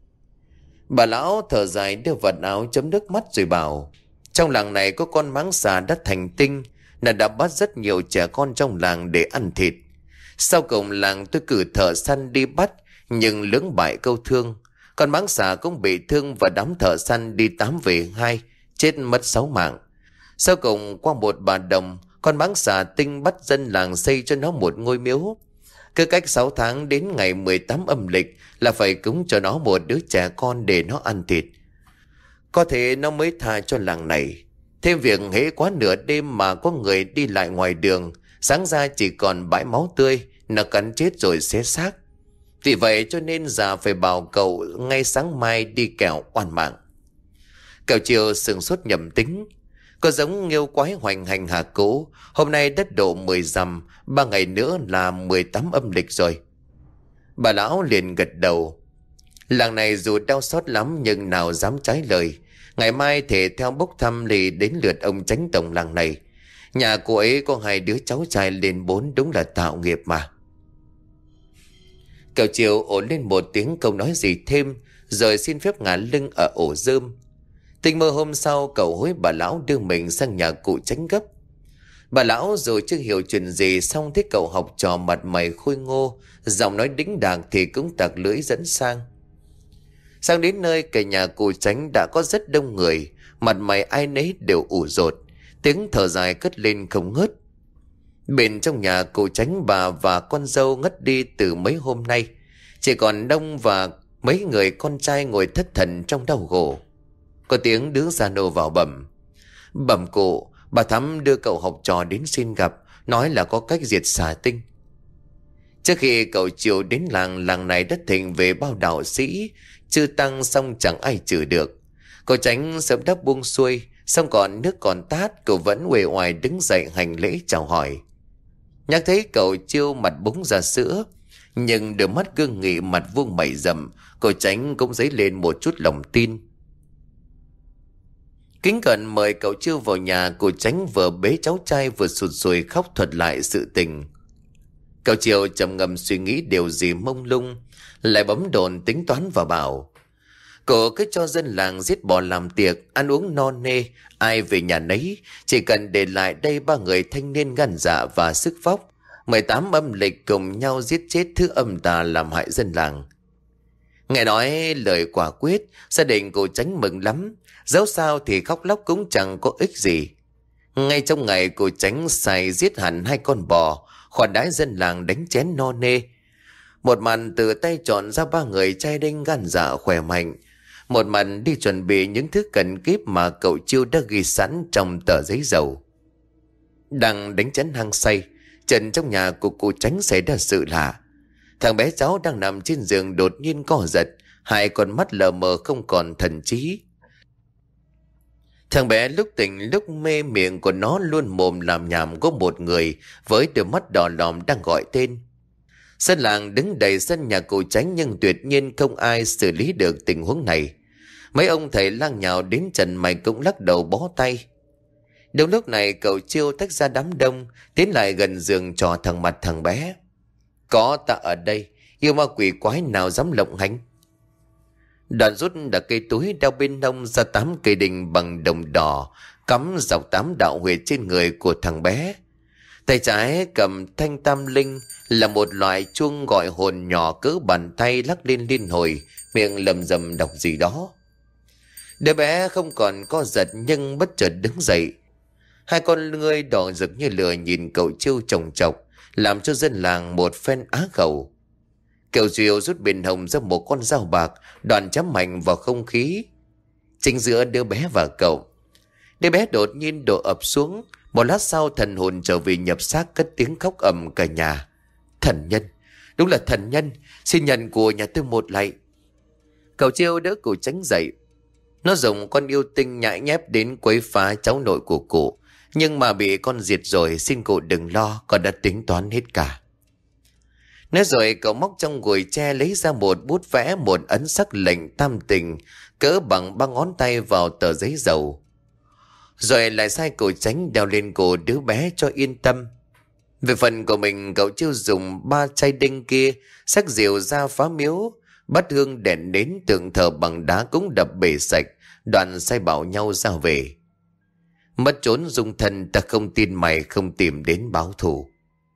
Speaker 1: Bà lão thở dài đưa vật áo chấm nước mắt rồi bảo: trong làng này có con mãng xà đất thành tinh, nó đã bắt rất nhiều trẻ con trong làng để ăn thịt. Sau cùng làng tôi cử thợ săn đi bắt, nhưng lưỡng bại câu thương. Con mãng xà cũng bị thương và đám thợ săn đi tám về hai, chết mất sáu mạng. Sau cùng qua một bà đồng, con mãng xà tinh bắt dân làng xây cho nó một ngôi miếu. Cứ cách sáu tháng đến ngày mười tám âm lịch là phải cúng cho nó một đứa trẻ con để nó ăn thịt. Có thể nó mới tha cho làng này. Thêm việc hễ quá nửa đêm mà có người đi lại ngoài đường, sáng ra chỉ còn bãi máu tươi, nó cắn chết rồi xé xác. Vì vậy cho nên già phải bảo cậu ngay sáng mai đi kẻo oan mạng. Cậu Chiêu sừng sốt nhầm tính. Có giống nghêu quái hoành hành hà cố. Hôm nay đất độ mười dặm, ba ngày nữa là mười tám âm lịch rồi. Bà lão liền gật đầu. Làng này dù đau xót lắm nhưng nào dám trái lời. Ngày mai thể theo bốc thăm lì đến lượt ông chánh tổng làng này. Nhà cô ấy có hai đứa cháu trai lên bốn, đúng là tạo nghiệp mà. Cậu Chiều ổn lên một tiếng không nói gì thêm, rồi xin phép ngả lưng ở ổ rơm. Tình mơ hôm sau cậu hối bà lão đưa mình sang nhà cụ Chánh gấp. Bà lão dù chưa hiểu chuyện gì, xong thấy cậu học trò mặt mày khôi ngô, giọng nói đĩnh đạc thì cũng tặc lưỡi dẫn sang. Sang đến nơi, cả nhà cụ Chánh đã có rất đông người, mặt mày ai nấy đều ủ rột, tiếng thở dài cất lên không ngớt. Bên trong nhà cụ Chánh, bà và con dâu ngất đi từ mấy hôm nay, chỉ còn Đông và mấy người con trai ngồi thất thần trong đau khổ. Có tiếng đứa già nô vào bẩm: Bẩm cụ, bà Thắm đưa cậu học trò đến xin gặp, nói là có cách diệt xà tinh. Trước khi cậu Chiều đến làng, làng này đất thịnh về bao đạo sĩ, chư tăng, xong chẳng ai trừ được. Cậu Chánh sớm đắp buông xuôi, xong còn nước còn tát, cậu vẫn uể oải đứng dậy hành lễ chào hỏi. Nhắc thấy cậu Chiêu mặt búng ra sữa, nhưng đôi mắt gương nghị, mặt vuông mày rậm, cậu Chánh cũng dấy lên một chút lòng tin. Kính cẩn mời cậu Chiêu vào nhà. Cô Chánh vừa bế cháu trai vừa sụt sùi khóc thuật lại sự tình. Cậu Chiêu trầm ngâm suy nghĩ điều gì mông lung, lại bấm đồn tính toán và bảo: Cậu cứ cho dân làng giết bò làm tiệc, ăn uống no nê, ai về nhà nấy, chỉ cần để lại đây ba người thanh niên gan dạ và sức vóc, mười tám âm lịch cùng nhau giết chết thứ âm tà làm hại dân làng. Nghe nói lời quả quyết, gia đình cô Chánh mừng lắm, dẫu sao thì khóc lóc cũng chẳng có ích gì. Ngay trong ngày cô Chánh xài giết hẳn hai con bò, khoản đãi dân làng đánh chén no nê. Một màn từ tay chọn ra ba người trai đinh gan dạ khỏe mạnh, một màn đi chuẩn bị những thứ cần kíp mà cậu Chiêu đã ghi sẵn trong tờ giấy dầu. Đang đánh chén hăng say, trần trong nhà của cô Chánh xảy ra sự lạ. Thằng bé cháu đang nằm trên giường đột nhiên co giật, hai con mắt lờ mờ không còn thần trí. Thằng bé lúc tỉnh lúc mê, miệng của nó luôn mồm làm nhảm có một người với đôi mắt đỏ lòm đang gọi tên. Dân làng đứng đầy sân nhà cụ Chánh, nhưng tuyệt nhiên không ai xử lý được tình huống này. Mấy ông thầy lang nhào đến trần mày cũng lắc đầu bó tay. Đúng lúc này cậu Chiêu tách ra đám đông, tiến lại gần giường trò thằng mặt thằng bé: Có ta ở đây, yêu ma quỷ quái nào dám lộng hành. Đoạn rút đặt cây túi đeo bên hông ra tám cây đinh bằng đồng đỏ, cắm dọc tám đạo huyệt trên người của thằng bé. Tay trái cầm thanh tam linh, là một loại chuông gọi hồn nhỏ cỡ bàn tay, lắc lên liên hồi, miệng lầm rầm đọc gì đó. Đứa bé không còn co giật nhưng bất chợt đứng dậy. Hai con ngươi đỏ rực như lửa nhìn cậu Chiêu chồng chọc, làm cho dân làng một phen á khẩu. Cậu Chiêu rút bên hông ra một con dao bạc, đoạn chém mạnh vào không khí chính giữa đứa bé và cậu. Đứa bé đột nhiên đổ ập xuống. Một lát sau thần hồn trở về nhập xác, cất tiếng khóc ầm cả nhà: Thần nhân, đúng là thần nhân, xin nhận của nhà tôi một lạy. Cậu Chiêu đỡ cụ Chánh dậy. Nó dùng con yêu tinh nhãi nhép đến quấy phá cháu nội của cụ, nhưng mà bị con diệt rồi, xin cụ đừng lo, con đã tính toán hết cả. Nói rồi cậu móc trong gùi tre lấy ra một bút vẽ một ấn sắc lệnh tam tình cỡ bằng ba ngón tay vào tờ giấy dầu, rồi lại sai cậu Chánh đeo lên cổ đứa bé cho yên tâm. Về phần của mình, cậu Chiêu dùng ba chai đinh kia xách rượu ra phá miếu, bắt hương đèn nến, tượng thờ bằng đá cũng đập bể sạch, đoạn sai bảo nhau ra về. Mất trốn dung thân, ta không tin mày không tìm đến báo thù.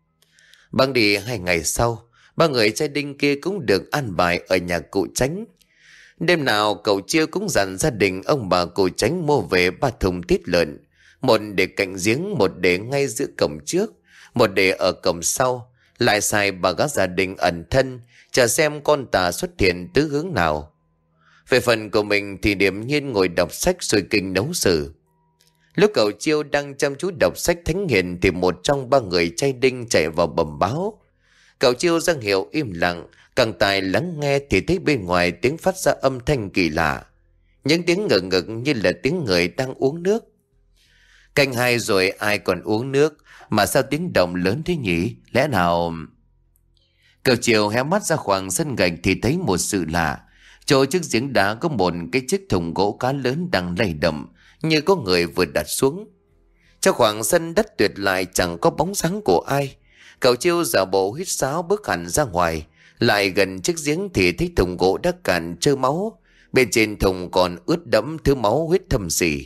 Speaker 1: Băng đi hai ngày sau, ba người trai đinh kia cũng được an bài ở nhà cụ Chánh. Đêm nào cậu Chiêu cũng dặn gia đình ông bà cụ Chánh mua về ba thùng thịt lợn, một để cạnh giếng, một để ngay giữa cổng trước, một để ở cổng sau, lại xài bà các gia đình ẩn thân chờ xem con tà xuất hiện tứ hướng nào. Về phần của mình thì điềm nhiên ngồi đọc sách rồi kinh nấu sử. Lúc cậu Chiêu đang chăm chú đọc sách thánh hiền thì một trong ba người trai đinh chạy vào bẩm báo: Cậu Chiêu ra hiệu im lặng, càng tài lắng nghe thì thấy bên ngoài tiếng phát ra âm thanh kỳ lạ. Những tiếng ngực ngực như là tiếng người đang uống nước. Canh hai rồi ai còn uống nước, mà sao tiếng động lớn thế nhỉ? Lẽ nào... Cậu Chiêu hé mắt ra khoảng sân gạch thì thấy một sự lạ. Chỗ trước giếng đá có một cái chiếc thùng gỗ cá lớn đang lay động, như có người vừa đặt xuống. Trong khoảng sân đất tuyệt lại chẳng có bóng dáng của ai. Cậu Chiêu giả bộ huýt sáo bước hẳn ra ngoài. Lại gần chiếc giếng thì thấy thùng gỗ đã cạn trơ máu. Bên trên thùng còn ướt đẫm thứ máu huyết thâm sỉ.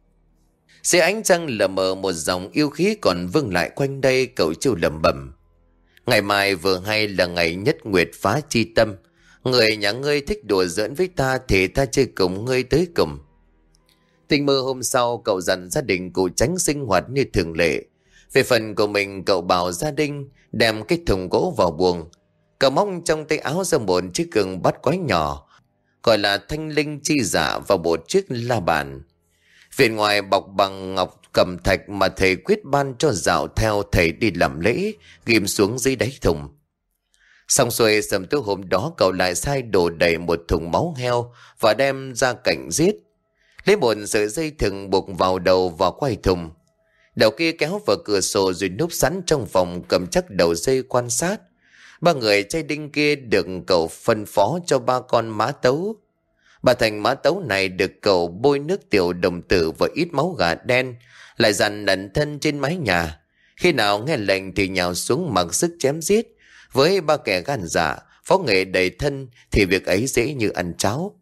Speaker 1: Dưới ánh trăng lờ mờ một dòng yêu khí còn vương lại quanh đây. Cậu Chiêu lẩm bẩm: ngày mai vừa hay là ngày nhất nguyệt phá chi tâm. Người nhà ngươi thích đùa giỡn với ta thì ta chơi cùng ngươi tới cùng. Tình mơ hôm sau, cậu dặn gia đình cụ tránh sinh hoạt như thường lệ. Về phần của mình, cậu bảo gia đình đem cái thùng gỗ vào buồng. Cậu móc trong tay áo ra một chiếc gương bắt quái nhỏ, gọi là thanh linh chi giả, và một chiếc la bàn. Viện ngoài bọc bằng ngọc cẩm thạch mà thầy quyết ban cho dạo theo thầy đi làm lễ, ghim xuống dưới đáy thùng. Xong xuôi, sầm tối hôm đó cậu lại sai đổ đầy một thùng máu heo và đem ra cạnh giết. Lấy một sợi dây thừng buộc vào đầu và quay thùng. Đầu kia kéo vào cửa sổ rồi núp sẵn trong phòng, cầm chắc đầu dây quan sát. Ba người trai đinh kia được cậu phân phó cho ba con mã tấu. Bà thành mã tấu này được cậu bôi nước tiểu đồng tử và ít máu gà đen, lại dặn ẩn thân trên mái nhà. Khi nào nghe lệnh thì nhào xuống mặc sức chém giết. Với ba kẻ gan dạ, phó nghệ đầy thân thì việc ấy dễ như ăn cháo.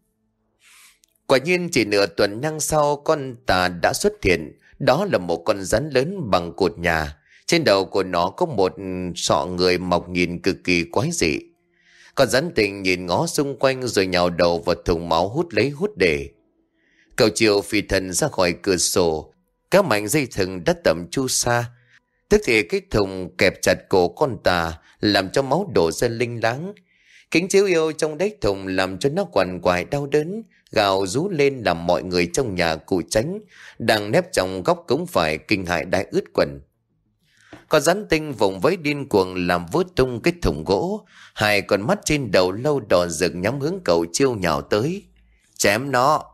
Speaker 1: Quả nhiên chỉ nửa tuần năng sau, con tà đã xuất hiện. Đó là một con rắn lớn bằng cột nhà. Trên đầu của nó có một sọ người mọc nhìn cực kỳ quái dị. Con rắn tình nhìn ngó xung quanh rồi nhào đầu vào thùng máu hút lấy hút để. Cậu Chiêu phi thần ra khỏi cửa sổ, các mảnh dây thừng đã tẩm chu sa. Tức thì cái thùng kẹp chặt cổ con tà, làm cho máu đổ ra linh láng. Kính chiếu yêu trong đáy thùng làm cho nó quằn quại đau đớn, gào rú lên làm mọi người trong nhà cụ tránh đang nép trong góc cống phải kinh hãi đái ướt quần. Con rắn tinh vùng với điên cuồng làm vỡ tung cái thùng gỗ. Hai con mắt trên đầu lâu đỏ rực nhắm hướng cậu Chiêu nhào tới. Chém nó!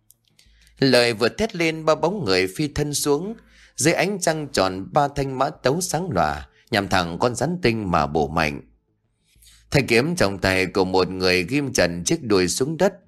Speaker 1: Lời vừa thét lên, ba bóng người phi thân xuống. Dưới ánh trăng tròn, ba thanh mã tấu sáng lòa nhằm thẳng con rắn tinh mà bổ mạnh. Thanh kiếm trong tay của một người ghim trần chiếc đuôi xuống đất.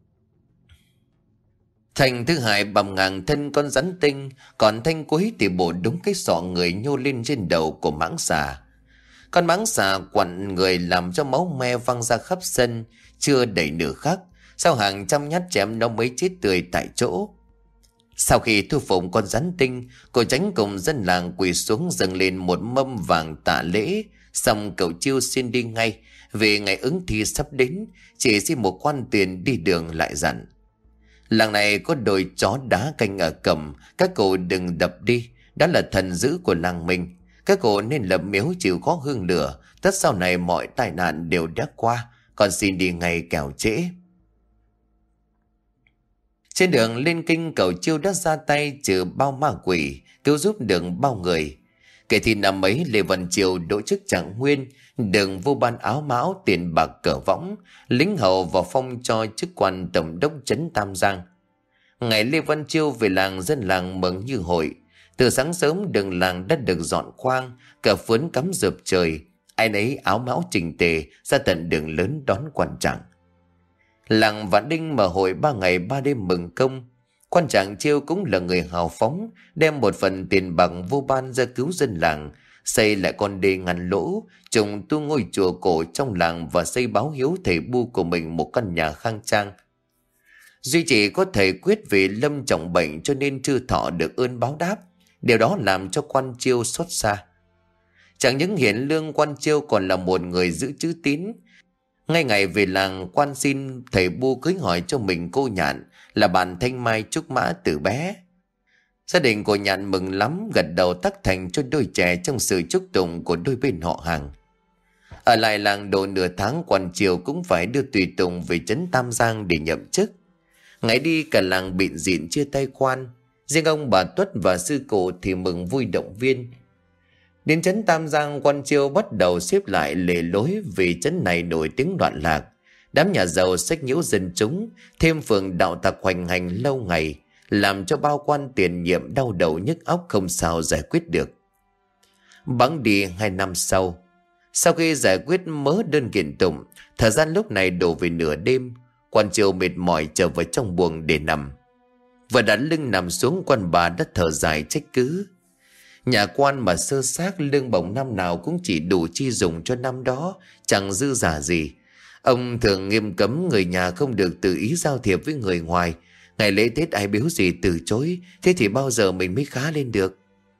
Speaker 1: Thanh thứ hai bầm ngang thân con rắn tinh, còn thanh cuối thì bổ đúng cái sọ người nhô lên trên đầu của mãng xà. Con mãng xà quặn người làm cho máu me văng ra khắp sân, chưa đầy nửa khắc, sau hàng trăm nhát chém nó mới chết tươi tại chỗ. Sau khi thu phục con rắn tinh, cô tránh cùng dân làng quỳ xuống dâng lên một mâm vàng tạ lễ. Xong cậu Chiêu xin đi ngay, vì ngày ứng thi sắp đến, chỉ xin một quan tiền đi đường lại dặn: làng này có đôi chó đá canh ở cầm, các cậu đừng đập đi, đó là thần dữ của làng mình. Các cậu nên lập miếu chịu khó hương lửa, tất sau này mọi tai nạn đều đã qua, còn xin đi ngay kẻo trễ. Trên đường lên kinh, cậu Chiêu đã ra tay trừ bao ma quỷ, cứu giúp được bao người. Kể thì năm ấy Lê Văn Chiêu đỗ chức trạng nguyên, đường vô ban áo mão tiền bạc cờ võng, lính hầu và phong cho chức quan tổng đốc trấn Tam Giang. Ngày Lê Văn Chiêu về làng, dân làng mừng như hội. Từ sáng sớm đường làng đã được dọn khoang, cờ phướn cắm rợp trời, ai nấy áo mão chỉnh tề ra tận đường lớn đón quan trạng. Làng Vạn Đinh mở hội ba ngày ba đêm mừng công. Quan trạng Chiêu cũng là người hào phóng, đem một phần tiền bạc vô ban ra cứu dân làng, xây lại con đê ngăn lỗ, trùng tu ngôi chùa cổ trong làng và xây báo hiếu thầy Bu của mình một căn nhà khang trang. Duy chỉ có thầy Quyết vì lâm trọng bệnh cho nên chưa thọ được ơn báo đáp, điều đó làm cho quan Chiêu xót xa. Chẳng những hiển lương, quan Chiêu còn là một người giữ chữ tín. Ngay ngày về làng, quan xin thầy Bu cưới hỏi cho mình cô Nhạn, là bạn thanh mai trúc mã từ bé. Gia đình của Nhạn mừng lắm, gật đầu tác thành cho đôi trẻ trong sự chúc tụng của đôi bên họ hàng. Ở lại làng độ nửa tháng, quan Chiêu cũng phải đưa tùy tùng về trấn Tam Giang để nhậm chức. Ngày đi cả làng bịn dịn chia tay quan, riêng ông bà Tuất và sư cụ thì mừng vui động viên. Đến trấn Tam Giang, Quan Chiêu bắt đầu xếp lại lề lối vì trấn này nổi tiếng loạn lạc. Đám nhà giàu xách nhiễu dân chúng, thêm phường đạo tặc hoành hành lâu ngày, làm cho bao quan tiền nhiệm đau đầu nhức óc không sao giải quyết được. Bẵng đi hai năm sau, sau khi giải quyết mớ đơn kiện tụng, thời gian lúc này đổ về nửa đêm. Quan Chiêu mệt mỏi trở vào trong buồng để nằm. Vừa đặt lưng nằm xuống, quan bà đã thở dài trách cứ. Nhà quan mà sơ xác, lương bổng năm nào cũng chỉ đủ chi dùng cho năm đó, chẳng dư giả gì. Ông thường nghiêm cấm người nhà không được tự ý giao thiệp với người ngoài. Ngày lễ Tết ai biếu gì từ chối, thế thì bao giờ mình mới khá lên được.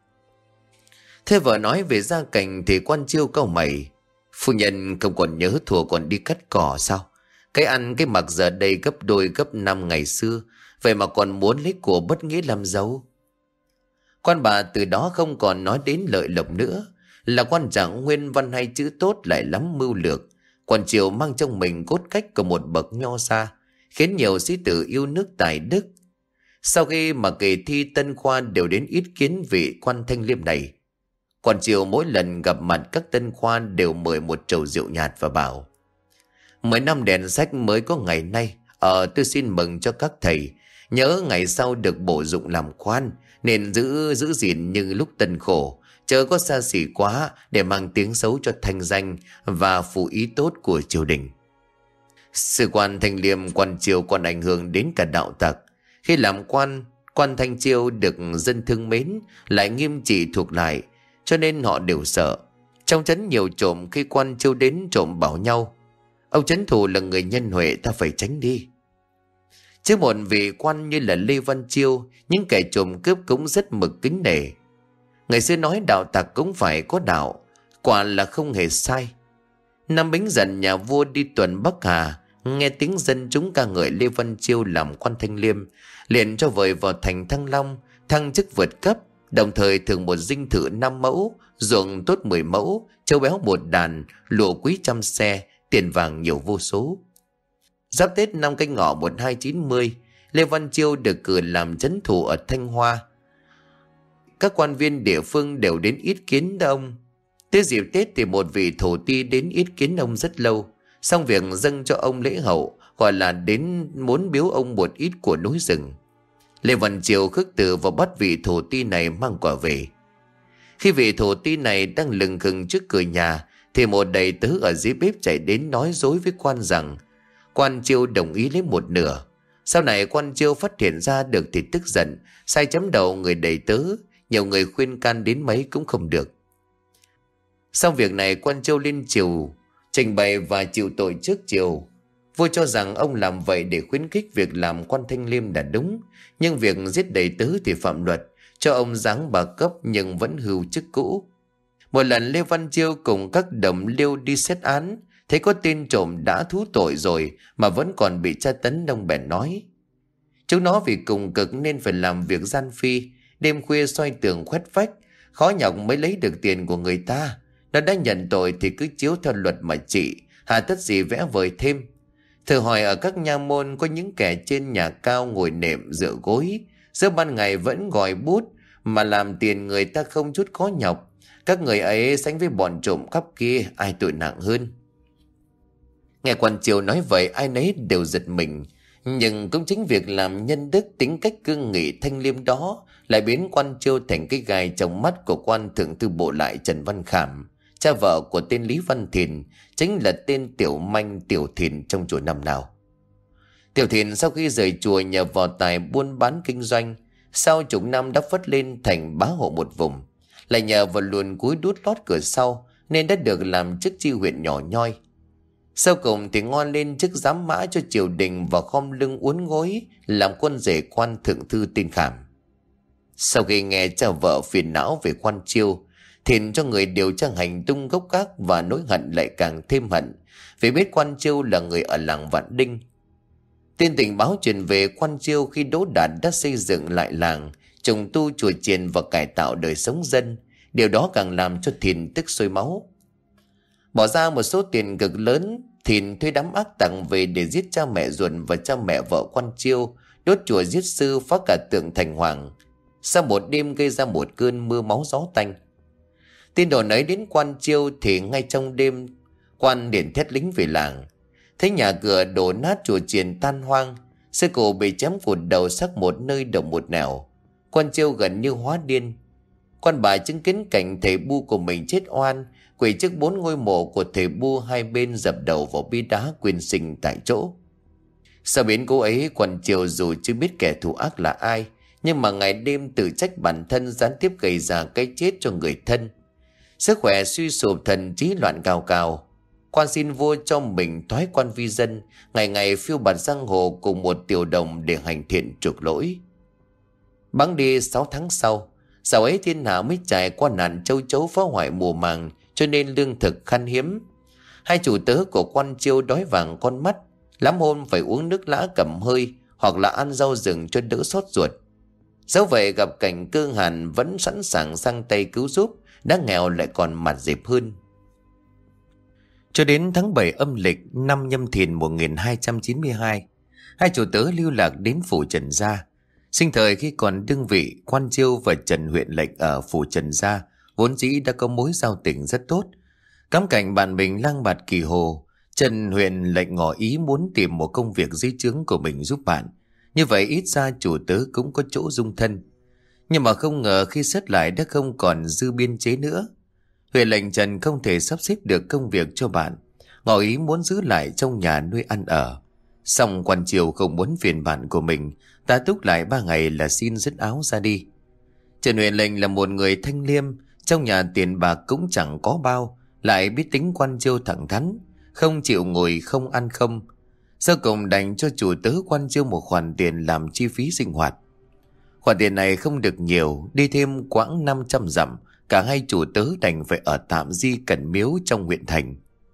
Speaker 1: Thế vợ nói về gia cảnh thì Quan Chiêu cau mày. Phu nhân không còn nhớ thùa còn đi cắt cỏ sao? Cái ăn cái mặc giờ đây gấp đôi gấp năm ngày xưa, vậy mà còn muốn lấy của bất nghĩa làm dâu. Quan bà từ đó không còn nói đến lợi lộc nữa. Là quan trạng nguyên văn hay chữ tốt lại lắm mưu lược. Quan Chiêu mang trong mình cốt cách của một bậc nho gia, khiến nhiều sĩ tử yêu nước tài đức. Sau khi mà kỳ thi tân khoa đều đến ý kiến vị quan thanh liêm này, Quan Chiêu mỗi lần gặp mặt các tân khoa đều mời một chầu rượu nhạt và bảo: Mười năm đèn sách mới có ngày nay, ờ tôi xin mừng cho các thầy, nhớ ngày sau được bổ dụng làm quan, nên giữ giữ gìn như lúc tân khổ, chớ có xa xỉ quá để mang tiếng xấu cho thanh danh và phụ ý tốt của triều đình. Sự quan Thanh Liêm Quan Chiêu còn ảnh hưởng đến cả đạo tặc. Khi làm quan, quan Thanh Chiêu được dân thương mến, lại nghiêm trị thuộc lại, cho nên họ đều sợ. Trong trấn nhiều trộm, khi Quan Chiêu đến trộm bảo nhau: Ông trấn thủ là người nhân huệ, ta phải tránh đi. Chứ một vị quan như là Lê Văn Chiêu, những kẻ trộm cướp cũng rất mực kính nể. Ngày xưa nói đạo tặc cũng phải có đạo, quả là không hề sai. Năm Bính Dần, nhà vua đi tuần Bắc Hà, nghe tiếng dân chúng ca ngợi Lê Văn Chiêu làm quan Thanh Liêm, liền cho vời vào thành Thăng Long, thăng chức vượt cấp, đồng thời thưởng một dinh thự năm mẫu, ruộng tốt mười mẫu, châu béo một đàn, lụa quý trăm xe, tiền vàng nhiều vô số. Giáp Tết năm Canh Ngọ một nghìn hai trăm chín mươi, Lê Văn Chiêu được cử làm trấn thủ ở Thanh Hoa. Các quan viên địa phương đều đến yết kiến ông. Tới dịp Tết thì một vị thổ ti đến yết kiến ông rất lâu. Xong việc dâng cho ông lễ hậu, gọi là đến muốn biếu ông một ít của núi rừng. Lê Văn Chiêu khước từ và bắt vị thổ ti này mang quả về. Khi vị thổ ti này đang lừng khừng trước cửa nhà, thì một đầy tớ ở dưới bếp chạy đến nói dối với quan rằng Quan Chiêu đồng ý lấy một nửa. Sau này Quan Chiêu phát hiện ra được thì tức giận, sai chấm đầu người đầy tớ. Nhiều người khuyên can đến mấy cũng không được. Sau việc này, Quan Chiêu lên triều trình bày và chịu tội trước triều. Vua cho rằng ông làm vậy để khuyến khích việc làm quan Thanh Liêm là đúng, nhưng việc giết đầy tớ thì phạm luật, cho ông giáng bà cấp nhưng vẫn hưu chức cũ. Một lần Lê Văn Chiêu cùng các đồng liêu đi xét án, thấy có tên trộm đã thú tội rồi mà vẫn còn bị tra tấn, ông bèn nói: Chúng nó vì cùng cực nên phải làm việc gian phi, đêm khuya soi tường khoét vách, khó nhọc mới lấy được tiền của người ta. Nó đã nhận tội thì cứ chiếu theo luật mà trị, hà tất gì vẽ vời thêm. Thử hỏi ở các nha môn có những kẻ trên nhà cao ngồi nệm dựa gối, giữa ban ngày vẫn gòi bút mà làm tiền người ta không chút khó nhọc. Các người ấy sánh với bọn trộm cắp kia, ai tội nặng hơn? Nghe Quan Chiêu nói vậy, ai nấy đều giật mình. Nhưng cũng chính việc làm nhân đức, tính cách cương nghị thanh liêm đó lại biến Quan Chiêu thành cái gai trong mắt của quan thượng thư bộ lại Trần Văn Khảm, cha vợ của tên Lý Văn Thìn, chính là tên tiểu manh Tiểu Thìn trong chùa năm nào. Tiểu Thìn sau khi rời chùa nhờ vào tài buôn bán kinh doanh, sau chục năm đã phất lên thành bá hộ một vùng. Lại nhờ vào luồn cúi đút lót cửa sau nên đã được làm chức tri huyện nhỏ nhoi. Sau cùng thì ngon lên chức giám mã cho triều đình và khom lưng uốn gối làm quân rể quan thượng thư tên Khảm. Sau khi nghe cha vợ phiền não về Quan Chiêu, Thìn cho người điều tra hành tung gốc gác và nỗi hận lại càng thêm hận vì biết Quan Chiêu là người ở làng Vạn Đinh. Tin tình báo truyền về Quan Chiêu khi Đỗ Đạt đã xây dựng lại làng, trùng tu chùa chiền và cải tạo đời sống dân. Điều đó càng làm cho Thìn tức sôi máu. Bỏ ra một số tiền cực lớn, Thìn thuê đám ác tặc về để giết cha mẹ ruột và cha mẹ vợ Quan Chiêu, đốt chùa giết sư, phá cả tượng thành hoàng. Sau một đêm gây ra một cơn mưa máu gió tanh. Tin đồn ấy đến quan Chiêu thì ngay trong đêm, quan liền thét lính về làng. Thấy nhà cửa đổ nát, chùa chiền tan hoang, sư cụ bị chém cụt đầu xác một nơi đồng một nẻo. Quan Chiêu gần như hóa điên. Quan bà chứng kiến cảnh thầy Bu của mình chết oan, quỳ trước bốn ngôi mộ của thầy Bu hai bên dập đầu vào bia đá quyên sinh tại chỗ. Sau biến cố ấy, quan Chiêu dù chưa biết kẻ thù ác là ai, nhưng mà ngày đêm tự trách bản thân gián tiếp gây ra cái chết cho người thân. Sức khỏe suy sụp, thần trí loạn cào cào. Quan xin vua cho mình thoái quan vi dân, ngày ngày phiêu bạt giang hồ cùng một tiểu đồng để hành thiện chuộc lỗi. Bẵng đi sáu tháng sau, dạo ấy thiên hạ mới trải qua nạn châu chấu phá hoại mùa màng, cho nên lương thực khan hiếm. Hai chủ tớ của quan Chiêu đói vàng con mắt, lắm hôm phải uống nước lã cầm hơi hoặc là ăn rau rừng cho đỡ sốt ruột. Dẫu vậy gặp cảnh cơ hàn vẫn sẵn sàng sang tay cứu giúp, đã nghèo lại còn mặt dẹp hơn. Cho đến tháng bảy âm lịch năm Nhâm Thìn một nghìn hai trăm chín mươi hai, hai chủ tớ lưu lạc đến phủ Trần Gia. Sinh thời khi còn đương vị, quan Chiêu và Trần Huyện Lệnh ở phủ Trần Gia vốn dĩ đã có mối giao tình rất tốt. Cắm cảnh bạn mình lang bạt kỳ hồ, Trần Huyện Lệnh ngỏ ý muốn tìm một công việc dưới trướng của mình giúp bạn. Như vậy ít ra chủ tớ cũng có chỗ dung thân. Nhưng mà không ngờ khi xét lại đã không còn dư biên chế nữa. Huyện Lệnh Trần không thể sắp xếp được công việc cho bạn, ngỏ ý muốn giữ lại trong nhà nuôi ăn ở. Song quan Chiêu không muốn phiền bạn của mình, ta túc lại ba ngày là xin dứt áo ra đi. Trần Huyện Lệnh là một người thanh liêm, trong nhà tiền bạc cũng chẳng có bao, lại biết tính quan Chiêu thẳng thắn, không chịu ngồi không ăn không. Sau cùng đành cho chủ tớ quan Chiêu một khoản tiền làm chi phí sinh hoạt. Khoản tiền này không được nhiều, đi thêm quãng năm trăm dặm, cả hai chủ tớ đành phải ở tạm di Cẩn Miếu trong huyện thành.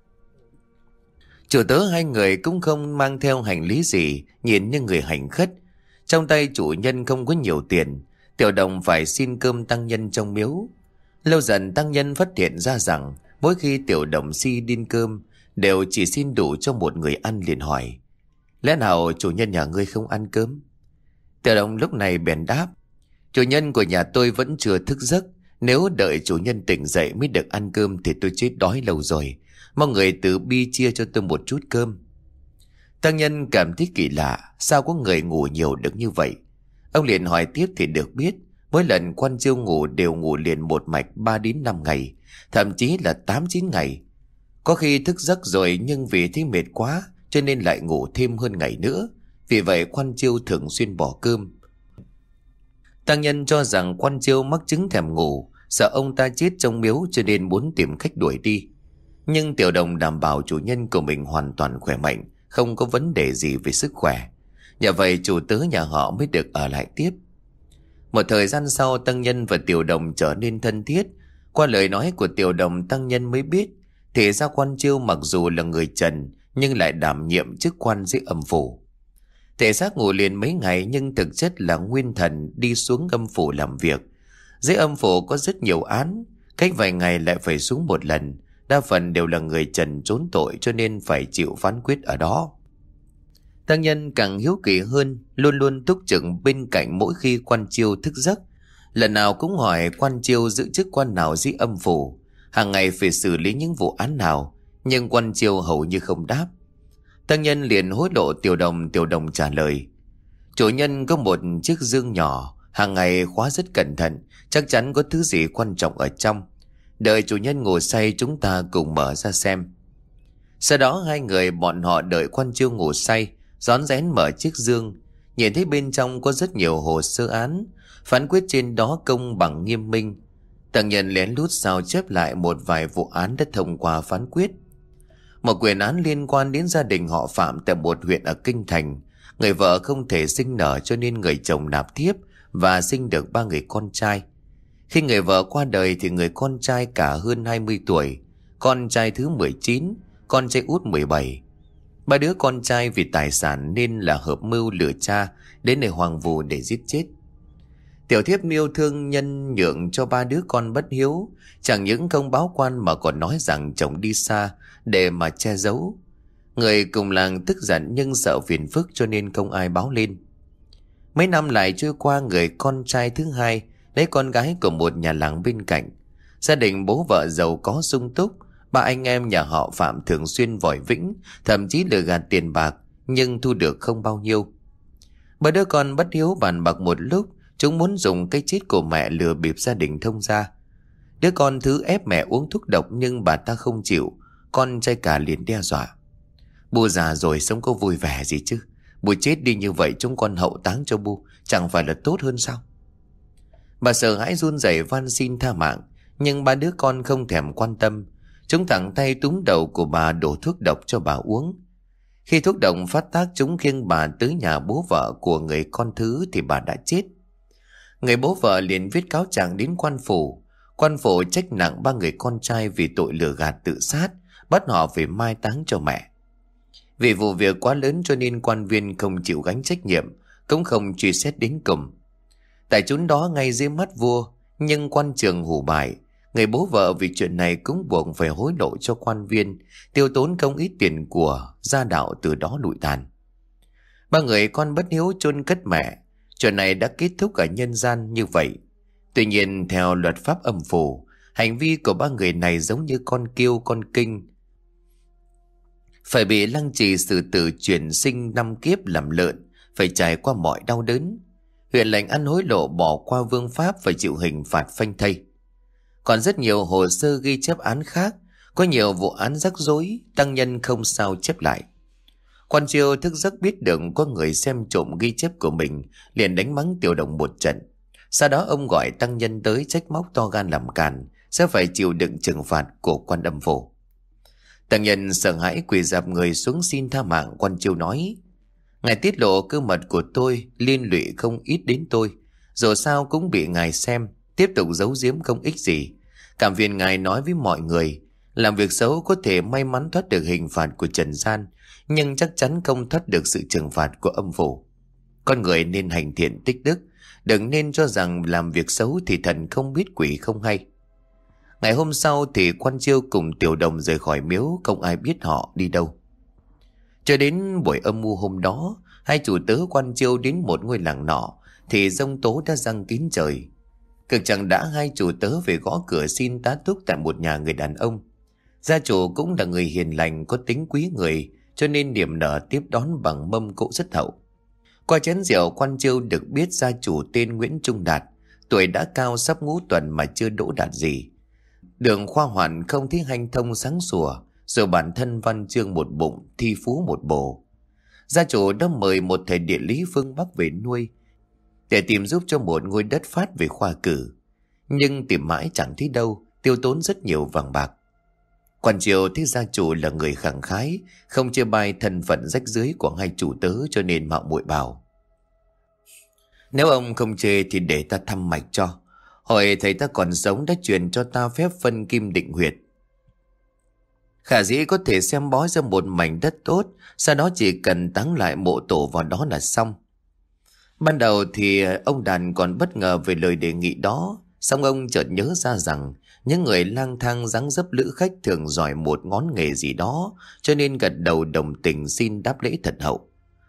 Speaker 1: Chủ tớ hai người cũng không mang theo hành lý gì, nhìn như người hành khất. Trong tay chủ nhân không có nhiều tiền, tiểu đồng phải xin cơm tăng nhân trong miếu. Lâu dần tăng nhân phát hiện ra rằng mỗi khi tiểu đồng si đin cơm đều chỉ xin đủ cho một người ăn, liền hỏi: lẽ nào chủ nhân nhà ngươi không ăn cơm? Tiểu đồng lúc này bèn đáp: chủ nhân của nhà tôi vẫn chưa thức giấc, nếu đợi chủ nhân tỉnh dậy mới được ăn cơm thì tôi chết đói lâu rồi, mong người từ bi chia cho tôi một chút cơm. Tăng nhân cảm thấy kỳ lạ, sao có người ngủ nhiều được như vậy? Ông liền hỏi tiếp thì được biết mỗi lần quan Chiêu ngủ đều ngủ liền một mạch ba đến năm ngày, thậm chí là tám chín ngày. Có khi thức giấc rồi nhưng vì thấy mệt quá cho nên lại ngủ thêm hơn ngày nữa. Vì vậy quan Chiêu thường xuyên bỏ cơm. Tăng nhân cho rằng quan Chiêu mắc chứng thèm ngủ, sợ ông ta chết trong miếu cho nên muốn tìm cách đuổi đi. Nhưng tiểu đồng đảm bảo chủ nhân của mình hoàn toàn khỏe mạnh, không có vấn đề gì về sức khỏe. Nhờ vậy chủ tớ nhà họ mới được ở lại tiếp. Một thời gian sau, tăng nhân và tiểu đồng trở nên thân thiết. Qua lời nói của tiểu đồng, tăng nhân mới biết thì ra quan Chiêu mặc dù là người trần nhưng lại đảm nhiệm chức quan dưới âm phủ. Thể xác ngủ liền mấy ngày nhưng thực chất là nguyên thần đi xuống âm phủ làm việc. Dưới âm phủ có rất nhiều án, cách vài ngày lại phải xuống một lần. Đa phần đều là người trần trốn tội cho nên phải chịu phán quyết ở đó. Tăng nhân càng hiếu kỳ hơn, luôn luôn túc trực bên cạnh mỗi khi quan Chiêu thức giấc. Lần nào cũng hỏi quan Chiêu giữ chức quan nào dưới âm phủ, hàng ngày phải xử lý những vụ án nào, nhưng quan Chiêu hầu như không đáp. Tăng nhân liền hối lộ tiểu đồng, tiểu đồng trả lời: chủ nhân có một chiếc dương nhỏ, hàng ngày khóa rất cẩn thận, chắc chắn có thứ gì quan trọng ở trong. Đợi chủ nhân ngủ say chúng ta cùng mở ra xem. Sau đó hai người bọn họ đợi quan Chiêu ngủ say, rón rén mở chiếc dương, nhìn thấy bên trong có rất nhiều hồ sơ án, phán quyết trên đó công bằng nghiêm minh. Tăng nhân lén lút sao chép lại một vài vụ án đã thông qua phán quyết. Một quyển án liên quan đến gia đình họ Phạm tại một huyện ở Kinh Thành. Người vợ không thể sinh nở cho nên người chồng nạp thiếp và sinh được ba người con trai. Khi người vợ qua đời thì người con trai cả hơn hai mươi tuổi, con trai thứ mười chín, con trai út mười bảy. Ba đứa con trai vì tài sản nên là hợp mưu lừa cha đến nơi hoang vu để giết chết. Tiểu thiếp yêu thương nhân nhượng cho ba đứa con bất hiếu, chẳng những không báo quan mà còn nói rằng chồng đi xa để mà che giấu. Người cùng làng tức giận nhưng sợ phiền phức cho nên không ai báo lên. Mấy năm lại trôi qua, người con trai thứ hai lấy con gái của một nhà làng bên cạnh. Gia đình bố vợ giàu có sung túc, ba anh em nhà họ Phạm thường xuyên vòi vĩnh, thậm chí lừa gạt tiền bạc, nhưng thu được không bao nhiêu. Ba đứa con bất hiếu bàn bạc một lúc, chúng muốn dùng cái chết của mẹ lừa bịp gia đình thông gia. Đứa con thứ ép mẹ uống thuốc độc nhưng bà ta không chịu, con trai cả liền đe dọa: Bu già rồi sống có vui vẻ gì chứ, Bu chết đi như vậy chúng con hậu táng cho Bu, chẳng phải là tốt hơn sao? Bà sợ hãi run rẩy van xin tha mạng, nhưng ba đứa con không thèm quan tâm. Chúng thẳng tay túm đầu của bà đổ thuốc độc cho bà uống. Khi thuốc độc phát tác, chúng khiêng bà tới nhà bố vợ của người con thứ thì bà đã chết. Người bố vợ liền viết cáo trạng đến quan phủ. Quan phủ trách nặng ba người con trai vì tội lừa gạt tự sát, bắt họ phải mai táng cho mẹ. Vì vụ việc quá lớn cho nên quan viên không chịu gánh trách nhiệm, cũng không truy xét đến cùng. Tại chốn đó ngay dưới mắt vua, nhưng quan trường hủ bại. Người bố vợ vì chuyện này cũng buộc phải hối lộ cho quan viên, tiêu tốn không ít tiền của, gia đạo từ đó lụi tàn. Ba người con bất hiếu chôn cất mẹ. Chuyện này đã kết thúc ở nhân gian như vậy. Tuy nhiên theo luật pháp âm phủ, hành vi của ba người này giống như con kiêu con kinh, phải bị lăng trì xử tử chuyển sinh năm kiếp làm lợn, phải trải qua mọi đau đớn. Huyện lệnh ăn hối lộ bỏ qua vương pháp phải chịu hình phạt phanh thây. Còn rất nhiều hồ sơ ghi chép án khác, có nhiều vụ án rắc rối, tăng nhân không sao chép lại. Quan Chiêu thức giấc biết được có người xem trộm ghi chép của mình, liền đánh mắng Tiểu Đồng một trận. Sau đó ông gọi tăng nhân tới trách móc to gan làm càn, sẽ phải chịu đựng trừng phạt của quan âm phủ. Tăng nhân sợ hãi quỳ dạp người xuống xin tha mạng. Quan Chiêu nói: Ngài tiết lộ cơ mật của tôi, liên lụy không ít đến tôi, dù sao cũng bị ngài xem, tiếp tục giấu giếm không ích gì. Cảm phiền ngài nói với mọi người, làm việc xấu có thể may mắn thoát được hình phạt của trần gian, nhưng chắc chắn không thoát được sự trừng phạt của âm phủ. Con người nên hành thiện tích đức, đừng nên cho rằng làm việc xấu thì thần không biết quỷ không hay. Ngày hôm sau thì Quan Chiêu cùng Tiểu Đồng rời khỏi miếu, không ai biết họ đi đâu. Cho đến buổi âm mưu hôm đó, hai chủ tớ Quan Chiêu đến một ngôi làng nọ thì giông tố đã giăng kín trời. Cực chẳng đã hai chủ tớ về gõ cửa xin tá túc tại một nhà người đàn ông. Gia chủ cũng là người hiền lành, có tính quý người, cho nên niềm nở tiếp đón bằng mâm cỗ rất hậu. Qua chén rượu, Quan Chiêu được biết gia chủ tên Nguyễn Trung Đạt, tuổi đã cao sắp ngũ tuần mà chưa đỗ đạt gì. Đường khoa hoàn không thấy hanh thông sáng sủa, rồi bản thân văn chương một bụng, thi phú một bổ. Gia chủ đã mời một thầy địa lý phương Bắc về nuôi, để tìm giúp cho một ngôi đất phát về khoa cử. Nhưng tìm mãi chẳng thấy đâu, tiêu tốn rất nhiều vàng bạc. Quan Chiêu thấy gia chủ là người khẳng khái, không chê bai thân phận rách rưới của hai chủ tớ, cho nên mạo muội bảo: Nếu ông không chê thì để ta thăm mạch cho. Hồi thầy ta còn sống đã truyền cho ta phép phân kim định huyệt. Khả dĩ có thể xem bói ra một mảnh đất tốt, sau đó chỉ cần táng lại mộ tổ vào đó là xong. Ban đầu thì ông Đàn còn bất ngờ về lời đề nghị đó, song ông chợt nhớ ra rằng những người lang thang dáng dấp lữ khách thường giỏi một ngón nghề gì đó, cho nên gật đầu đồng tình xin đáp lễ thật hậu.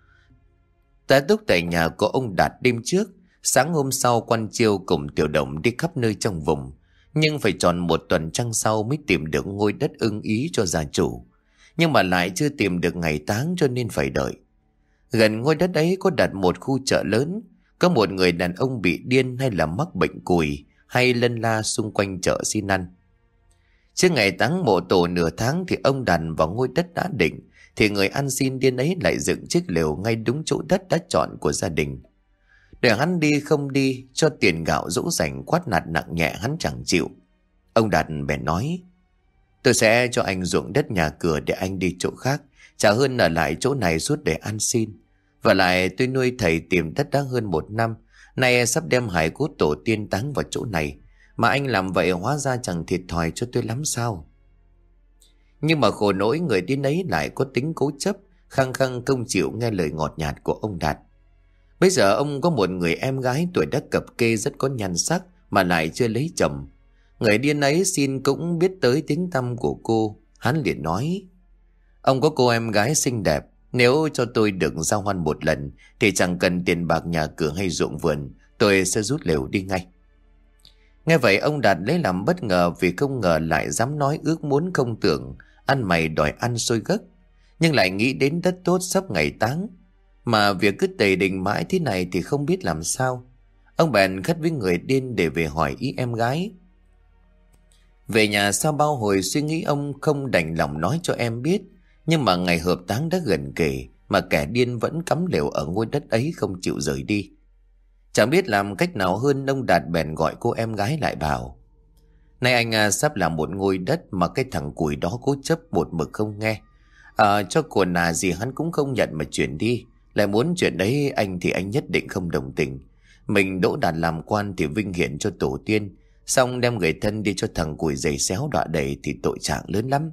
Speaker 1: Tá túc tại nhà của ông Đạt đêm trước. Sáng hôm sau, Quan Chiêu cùng Tiểu Đồng đi khắp nơi trong vùng, nhưng phải tròn một tuần trăng sau mới tìm được ngôi đất ưng ý cho gia chủ. Nhưng mà lại chưa tìm được ngày táng, cho nên phải đợi. Gần ngôi đất ấy có đặt một khu chợ lớn. Có một người đàn ông bị điên hay là mắc bệnh cùi, hay lân la xung quanh chợ xin ăn. Trước ngày táng mộ tổ nửa tháng thì ông đàn vào ngôi đất đã định, thì người ăn xin điên ấy lại dựng chiếc lều ngay đúng chỗ đất đã chọn của gia đình. Để hắn đi không đi, cho tiền gạo dỗ dành quát nạt nặng nhẹ hắn chẳng chịu. Ông Đạt bèn nói: Tôi sẽ cho anh ruộng đất nhà cửa để anh đi chỗ khác, chả hơn ở lại chỗ này suốt để ăn xin. Và lại tôi nuôi thầy tìm đất đã hơn một năm, nay sắp đem hài cốt tổ tiên táng vào chỗ này, mà anh làm vậy hóa ra chẳng thiệt thòi cho tôi lắm sao? Nhưng mà khổ nỗi người điên ấy lại có tính cố chấp, khăng khăng không chịu nghe lời ngọt nhạt của ông Đạt. Bây giờ ông có một người em gái tuổi đã cập kê rất có nhan sắc mà lại chưa lấy chồng. Người điên ấy xin cũng biết tới tiếng tăm của cô. Hắn liền nói: Ông có cô em gái xinh đẹp, nếu cho tôi được giao hoan một lần thì chẳng cần tiền bạc nhà cửa hay ruộng vườn, tôi sẽ rút lều đi ngay. Nghe vậy ông Đạt lấy làm bất ngờ vì không ngờ lại dám nói ước muốn không tưởng, ăn mày đòi ăn xôi gấc. Nhưng lại nghĩ đến đất tốt sắp ngày táng, mà việc cứ tề đình mãi thế này thì không biết làm sao. Ông bèn khất với người điên để về hỏi ý em gái. Về nhà sau bao hồi suy nghĩ, ông không đành lòng nói cho em biết. Nhưng mà ngày hợp táng đã gần kề, mà kẻ điên vẫn cắm lều ở ngôi đất ấy không chịu rời đi. Chẳng biết làm cách nào hơn, ông Đạt bèn gọi cô em gái lại bảo: Này anh à, sắp làm một ngôi đất mà cái thằng cùi đó cố chấp một mực không nghe. À, cho của nà gì hắn cũng không nhận mà chuyển đi. Lại muốn chuyện đấy anh thì anh nhất định không đồng tình. Mình đỗ đạt làm quan thì vinh hiển cho tổ tiên, xong đem người thân đi cho thằng cùi giày xéo đọa đầy thì tội trạng lớn lắm.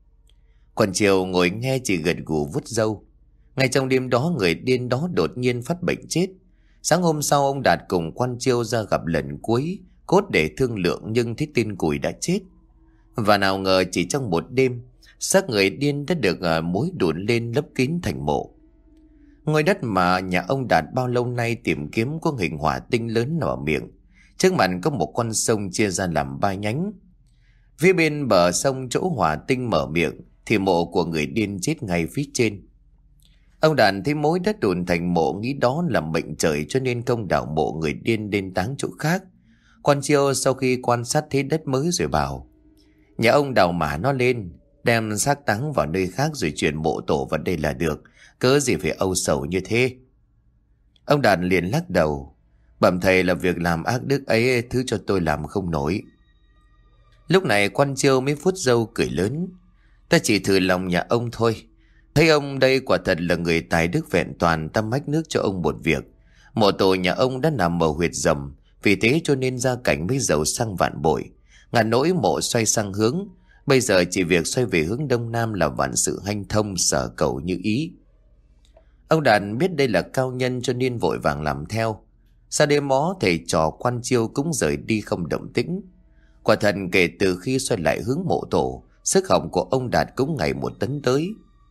Speaker 1: Còn Triều ngồi nghe chỉ gật gù vuốt râu. Ngay trong đêm đó, người điên đó đột nhiên phát bệnh chết. Sáng hôm sau, ông Đạt cùng quan Chiêu ra gặp lần cuối, cốt để thương lượng, nhưng thấy tin cùi đã chết. Và nào ngờ chỉ trong một đêm, xác người điên đã được uh, mối đùn lên lấp kín thành mộ. Ngôi đất mà nhà ông Đạt bao lâu nay tìm kiếm có hình hỏa tinh lớn nằm ở miệng. Trước mặt có một con sông chia ra làm ba nhánh. Phía bên bờ sông chỗ hỏa tinh mở miệng thì mộ của người điên chết ngay phía trên. Ông Đạt thấy mối đất đùn thành mộ, nghĩ đó là mệnh trời cho nên không đào mộ người điên đến táng chỗ khác. Quan Chiêu sau khi quan sát thấy đất mới rồi bảo: Nhà ông đào mả nó lên, đem xác táng vào nơi khác rồi chuyển mộ tổ vào đây là được, cớ gì phải âu sầu như thế. Ông Đạt liền lắc đầu: Bẩm thầy là việc làm ác đức ấy thứ cho tôi làm không nổi. Lúc này Quan Chiêu mới vuốt râu cười lớn: Ta chỉ thử lòng nhà ông thôi. Thấy ông đây quả thật là người tài đức vẹn toàn, ta mách nước cho ông một việc. Mộ tổ nhà ông đã nằm ở huyệt rầm, vì thế cho nên gia cảnh mới giàu sang vạn bội. Ngàn nỗi mộ xoay sang hướng, bây giờ chỉ việc xoay về hướng đông nam là vạn sự hanh thông, sở cầu như ý. Ông Đạt biết đây là cao nhân cho nên vội vàng làm theo. Sau đêm đó, thầy trò Quan Chiêu cũng rời đi không động tĩnh. Quả thật kể từ khi xoay lại hướng mộ tổ, sức hỏng của ông Đạt cũng ngày một tấn tới.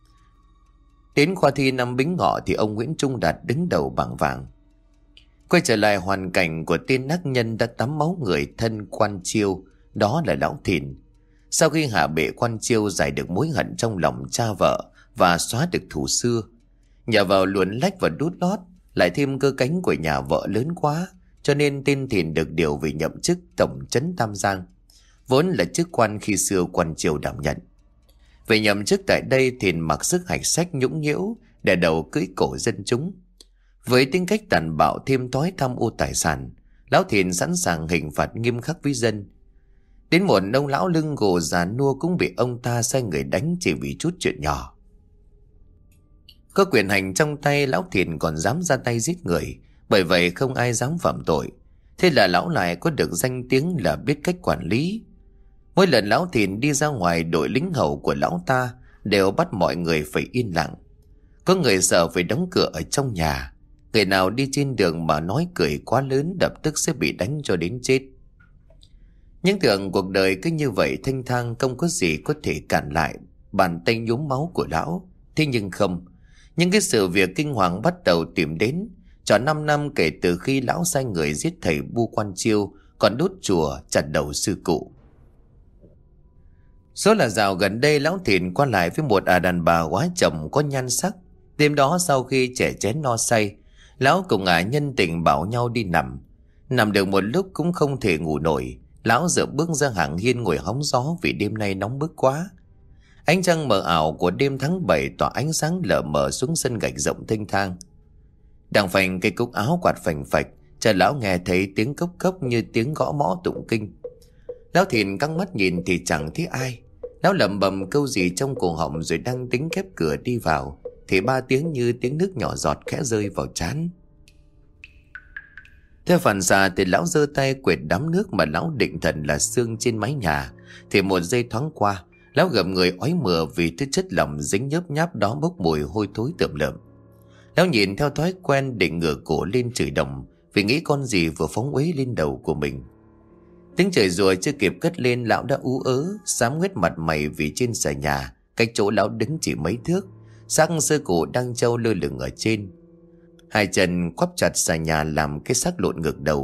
Speaker 1: Đến khoa thi năm Bính Ngọ thì ông Nguyễn Trung Đạt đứng đầu bảng vàng. Quay trở lại hoàn cảnh của tên ác nhân đã tắm máu người thân Quan Chiêu, đó là Lão Thìn. Sau khi hạ bệ Quan Chiêu giải được mối hận trong lòng cha vợ và xóa được thù xưa, nhờ vào luồn lách và đút lót, lại thêm cơ cánh của nhà vợ lớn quá, cho nên tên Thìn được điều về nhậm chức tổng trấn Tam Giang, vốn là chức quan khi xưa Quan Chiêu đảm nhận. Về nhậm chức tại đây, Thìn mặc sức hạch sách nhũng nhiễu, đè đầu cưỡi cổ dân chúng. Với tính cách tàn bạo thêm thói tham ô tài sản, Lão Thìn sẵn sàng hình phạt nghiêm khắc với dân. Đến một ông lão lưng gồ già nua cũng bị ông ta sai người đánh chỉ vì chút chuyện nhỏ. Có quyền hành trong tay, Lão Thìn còn dám ra tay giết người, bởi vậy không ai dám phạm tội. Thế là lão lại có được danh tiếng là biết cách quản lý. Mỗi lần Lão Thìn đi ra ngoài, đội lính hầu của lão ta đều bắt mọi người phải yên lặng. Có người sợ phải đóng cửa ở trong nhà. Người nào đi trên đường mà nói cười quá lớn đập tức sẽ bị đánh cho đến chết. Những tưởng cuộc đời cứ như vậy thanh thang, không có gì có thể cản lại bàn tay nhuốm máu của lão. Thế nhưng không, những cái sự việc kinh hoàng bắt đầu tìm đến. Tròn năm năm kể từ khi lão sai người giết thầy Bu Quan Chiêu, còn đốt chùa chặt đầu sư cụ. Số là dạo gần đây, Lão Thìn qua lại với một à đàn bà quá chồng có nhan sắc. Đêm đó sau khi chè chén no say, lão cùng ả nhân tình bảo nhau đi nằm. Nằm được một lúc cũng không thể ngủ nổi, lão dựa bước ra hàng hiên ngồi hóng gió vì đêm nay nóng bức quá. Ánh trăng mờ ảo của đêm tháng bảy tỏa ánh sáng lờ mờ xuống sân gạch rộng thênh thang. Đằng phành cây cúc áo quạt phành phạch, chờ lão nghe thấy tiếng cốc cốc như tiếng gõ mõ tụng kinh. Lão Thìn căng mắt nhìn thì chẳng thấy ai. Lão lẩm bẩm câu gì trong cổ họng rồi đang tính khép cửa đi vào thì ba tiếng như tiếng nước nhỏ giọt khẽ rơi vào trán. Theo phản xạ thì lão giơ tay quệt đám nước mà lão định thần là sương trên mái nhà. Thì một giây thoáng qua, lão gầm người ói mửa vì thứ chất lỏng dính nhớp nháp đó bốc mùi hôi thối tởm lợm. Lão nhìn theo thói quen định ngửa cổ lên chửi đồng vì nghĩ con gì vừa phóng uế lên đầu của mình. Tiếng chửi rủa chưa kịp cất lên, lão đã ú ớ xám hết mặt mày vì trên xà nhà cách chỗ lão đứng chỉ mấy thước, xác sư cụ đang trâu lơ lửng ở trên. Hai chân quắp chặt xà nhà làm cái xác lộn ngược đầu,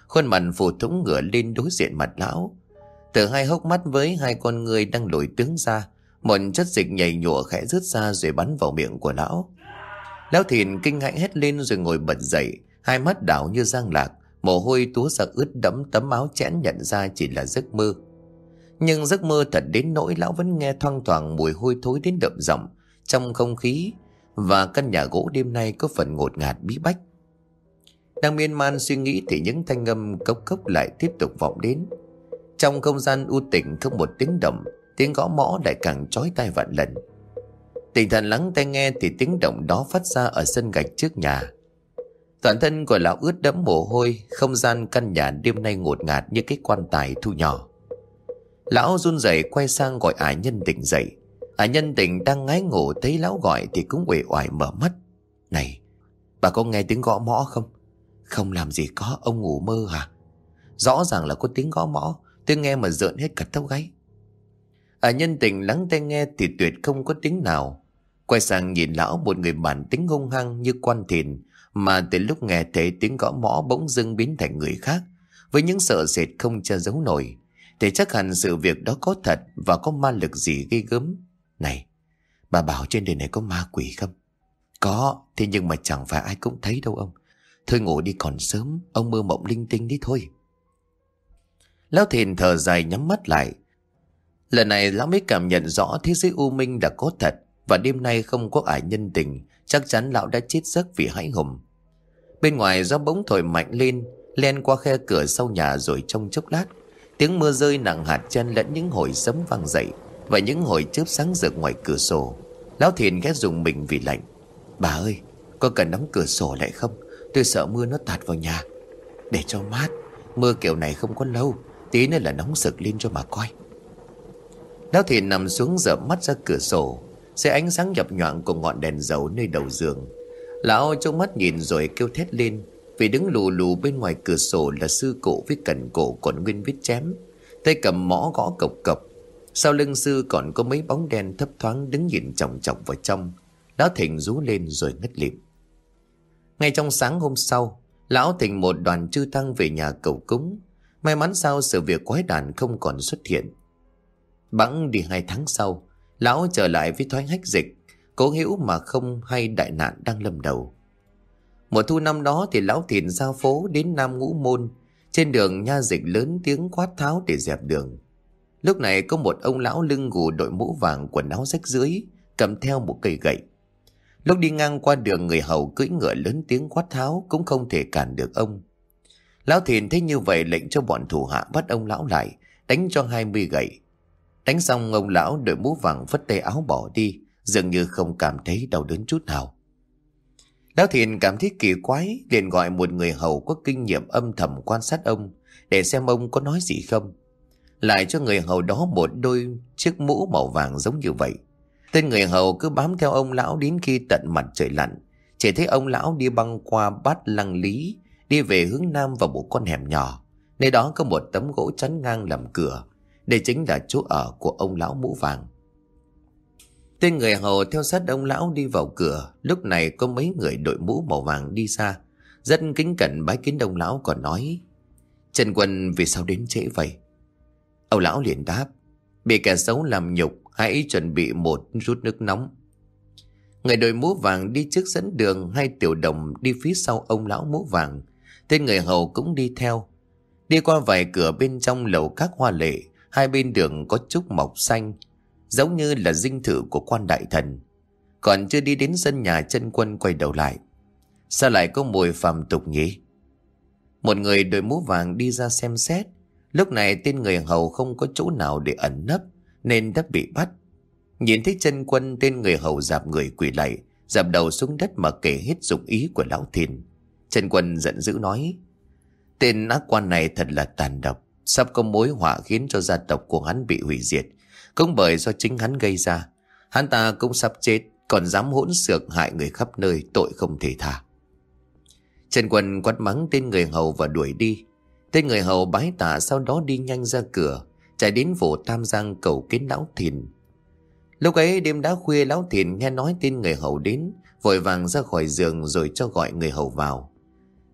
Speaker 1: khuôn mặt phù thủng ngửa lên đối diện mặt lão. Từ hai hốc mắt với hai con ngươi đang lồi tướng ra, một chất dịch nhầy nhụa khẽ rớt ra rồi bắn vào miệng của lão. Lão Thìn kinh hãi hét lên rồi ngồi bật dậy, hai mắt đảo như giang lạc, mồ hôi túa ra ướt đẫm tấm áo chẽn, nhận ra chỉ là giấc mơ. Nhưng giấc mơ thật đến nỗi lão vẫn nghe thoang thoảng mùi hôi thối đến đậm giọng trong không khí, và căn nhà gỗ đêm nay có phần ngột ngạt bí bách. Đang miên man suy nghĩ thì những thanh âm cốc cốc lại tiếp tục vọng đến. Trong không gian u tĩnh không một tiếng động, tiếng gõ mõ lại càng chói tai vạn lần. Tinh thần lắng tai nghe thì tiếng động đó phát ra ở sân gạch trước nhà. Toàn thân của lão ướt đẫm mồ hôi, không gian căn nhà đêm nay ngột ngạt như cái quan tài thu nhỏ. Lão run rẩy quay sang gọi ả Nhân tỉnh dậy. Ả Nhân tỉnh đang ngái ngủ thấy lão gọi thì cũng uể oải mở mắt. Này, bà có nghe tiếng gõ mõ không? Không làm gì có, ông ngủ mơ hả? Rõ ràng là có tiếng gõ mõ, tôi nghe mà rợn hết cả tóc gáy. Ả Nhân tỉnh lắng tai nghe thì tuyệt không có tiếng nào. Quay sang nhìn lão, một người bản tính hung hăng như quan thìn, mà từ lúc nghe thấy tiếng gõ mõ bỗng dưng biến thành người khác, với những sợ sệt không che giấu nổi. Thì chắc hẳn sự việc đó có thật và có ma lực gì ghê gớm. Này, bà bảo trên đời này có ma quỷ không? Có, thế nhưng mà chẳng phải ai cũng thấy đâu ông. Thôi ngủ đi còn sớm, ông mơ mộng linh tinh đi thôi. Lão Thìn thở dài nhắm mắt lại. Lần này lão mới cảm nhận rõ thế giới u minh đã có thật, và đêm nay không có Ả Nhân tình, chắc chắn lão đã chết giấc vì hãi hùng. Bên ngoài gió bỗng thổi mạnh lên, len qua khe cửa sau nhà, rồi trong chốc lát tiếng mưa rơi nặng hạt chân lẫn những hồi sấm vang dậy và những hồi chớp sáng rực ngoài cửa sổ. Lão Thìn ghé dùng mình vì lạnh. Bà ơi, có cần đóng cửa sổ lại không? Tôi sợ mưa nó tạt vào nhà. Để cho mát, mưa kiểu này không có lâu, tí nữa là nóng sực lên cho mà coi. Lão Thìn nằm xuống dở mắt ra cửa sổ, dưới ánh sáng nhập nhoạng của ngọn đèn dầu nơi đầu giường. Lão trông mắt nhìn rồi kêu thét lên, vì đứng lù lù bên ngoài cửa sổ là sư cụ với cẩn cổ còn nguyên vết chém, tay cầm mõ gõ cộc cộc. Sau lưng sư còn có mấy bóng đen thấp thoáng đứng nhìn chòng chọc vào trong. Lão Thìn rú lên rồi ngất lịm. Ngay trong sáng hôm sau, lão Thìn một đoàn chư tăng về nhà cầu cúng. May mắn sao sự việc quái đản không còn xuất hiện. Bẵng đi hai tháng sau, lão trở lại với thói hách dịch, cố hữu mà không hay đại nạn đang lâm đầu. Mùa thu năm đó thì lão Thìn ra phố đến Nam Ngũ Môn. Trên đường nha dịch lớn tiếng quát tháo để dẹp đường. Lúc này có một ông lão lưng gù đội mũ vàng, quần áo rách rưới, cầm theo một cây gậy. Lúc đi ngang qua đường, người hầu cưỡi ngựa lớn tiếng quát tháo cũng không thể cản được ông. Lão Thìn thấy như vậy lệnh cho bọn thủ hạ bắt ông lão lại, đánh cho hai mươi gậy. Đánh xong, ông lão đội mũ vàng phất tay áo bỏ đi, dường như không cảm thấy đau đớn chút nào. Lão Thìn cảm thấy kỳ quái, liền gọi một người hầu có kinh nghiệm âm thầm quan sát ông để xem ông có nói gì không. Lại cho người hầu đó một đôi chiếc mũ màu vàng giống như vậy. Tên người hầu cứ bám theo ông lão đến khi tận mặt trời lặn. Chỉ thấy ông lão đi băng qua Bát Lăng Lý, đi về hướng nam vào một con hẻm nhỏ. Nơi đó có một tấm gỗ chắn ngang làm cửa. Đây chính là chỗ ở của ông lão mũ vàng. Tên người hầu theo sát ông lão đi vào cửa. Lúc này có mấy người đội mũ màu vàng đi xa, rất kính cẩn bái kiến ông lão, còn nói: Trần Quân vì sao đến trễ vậy? Ông lão liền đáp: Bị kẻ xấu làm nhục, hãy chuẩn bị một rút nước nóng. Người đội mũ vàng đi trước dẫn đường, hai tiểu đồng đi phía sau ông lão mũ vàng. Tên người hầu cũng đi theo. Đi qua vài cửa bên trong lầu các hoa lệ, hai bên đường có trúc mọc xanh, giống như là dinh thự của quan đại thần. Còn chưa đi đến sân nhà, Trân Quân quay đầu lại: Sao lại có mùi phàm tục nhỉ? Một người đội mũ vàng đi ra xem xét. Lúc này tên người hầu không có chỗ nào để ẩn nấp nên đã bị bắt. Nhìn thấy Trân Quân, tên người hầu dạp người quỳ lạy, dạp đầu xuống đất mà kể hết dụng ý của lão Thìn. Trân Quân giận dữ nói: Tên ác quan này thật là tàn độc, sắp có mối họa khiến cho gia tộc của hắn bị hủy diệt, cũng bởi do chính hắn gây ra. Hắn ta cũng sắp chết, còn dám hỗn xược hại người khắp nơi, tội không thể tha. Trần Quân quát mắng tên người hầu và đuổi đi. Tên người hầu bái tạ, sau đó đi nhanh ra cửa, chạy đến phủ Tam Giang cầu kiến lão Thìn. Lúc ấy đêm đã khuya, lão Thìn nghe nói tên người hầu đến, vội vàng ra khỏi giường rồi cho gọi người hầu vào.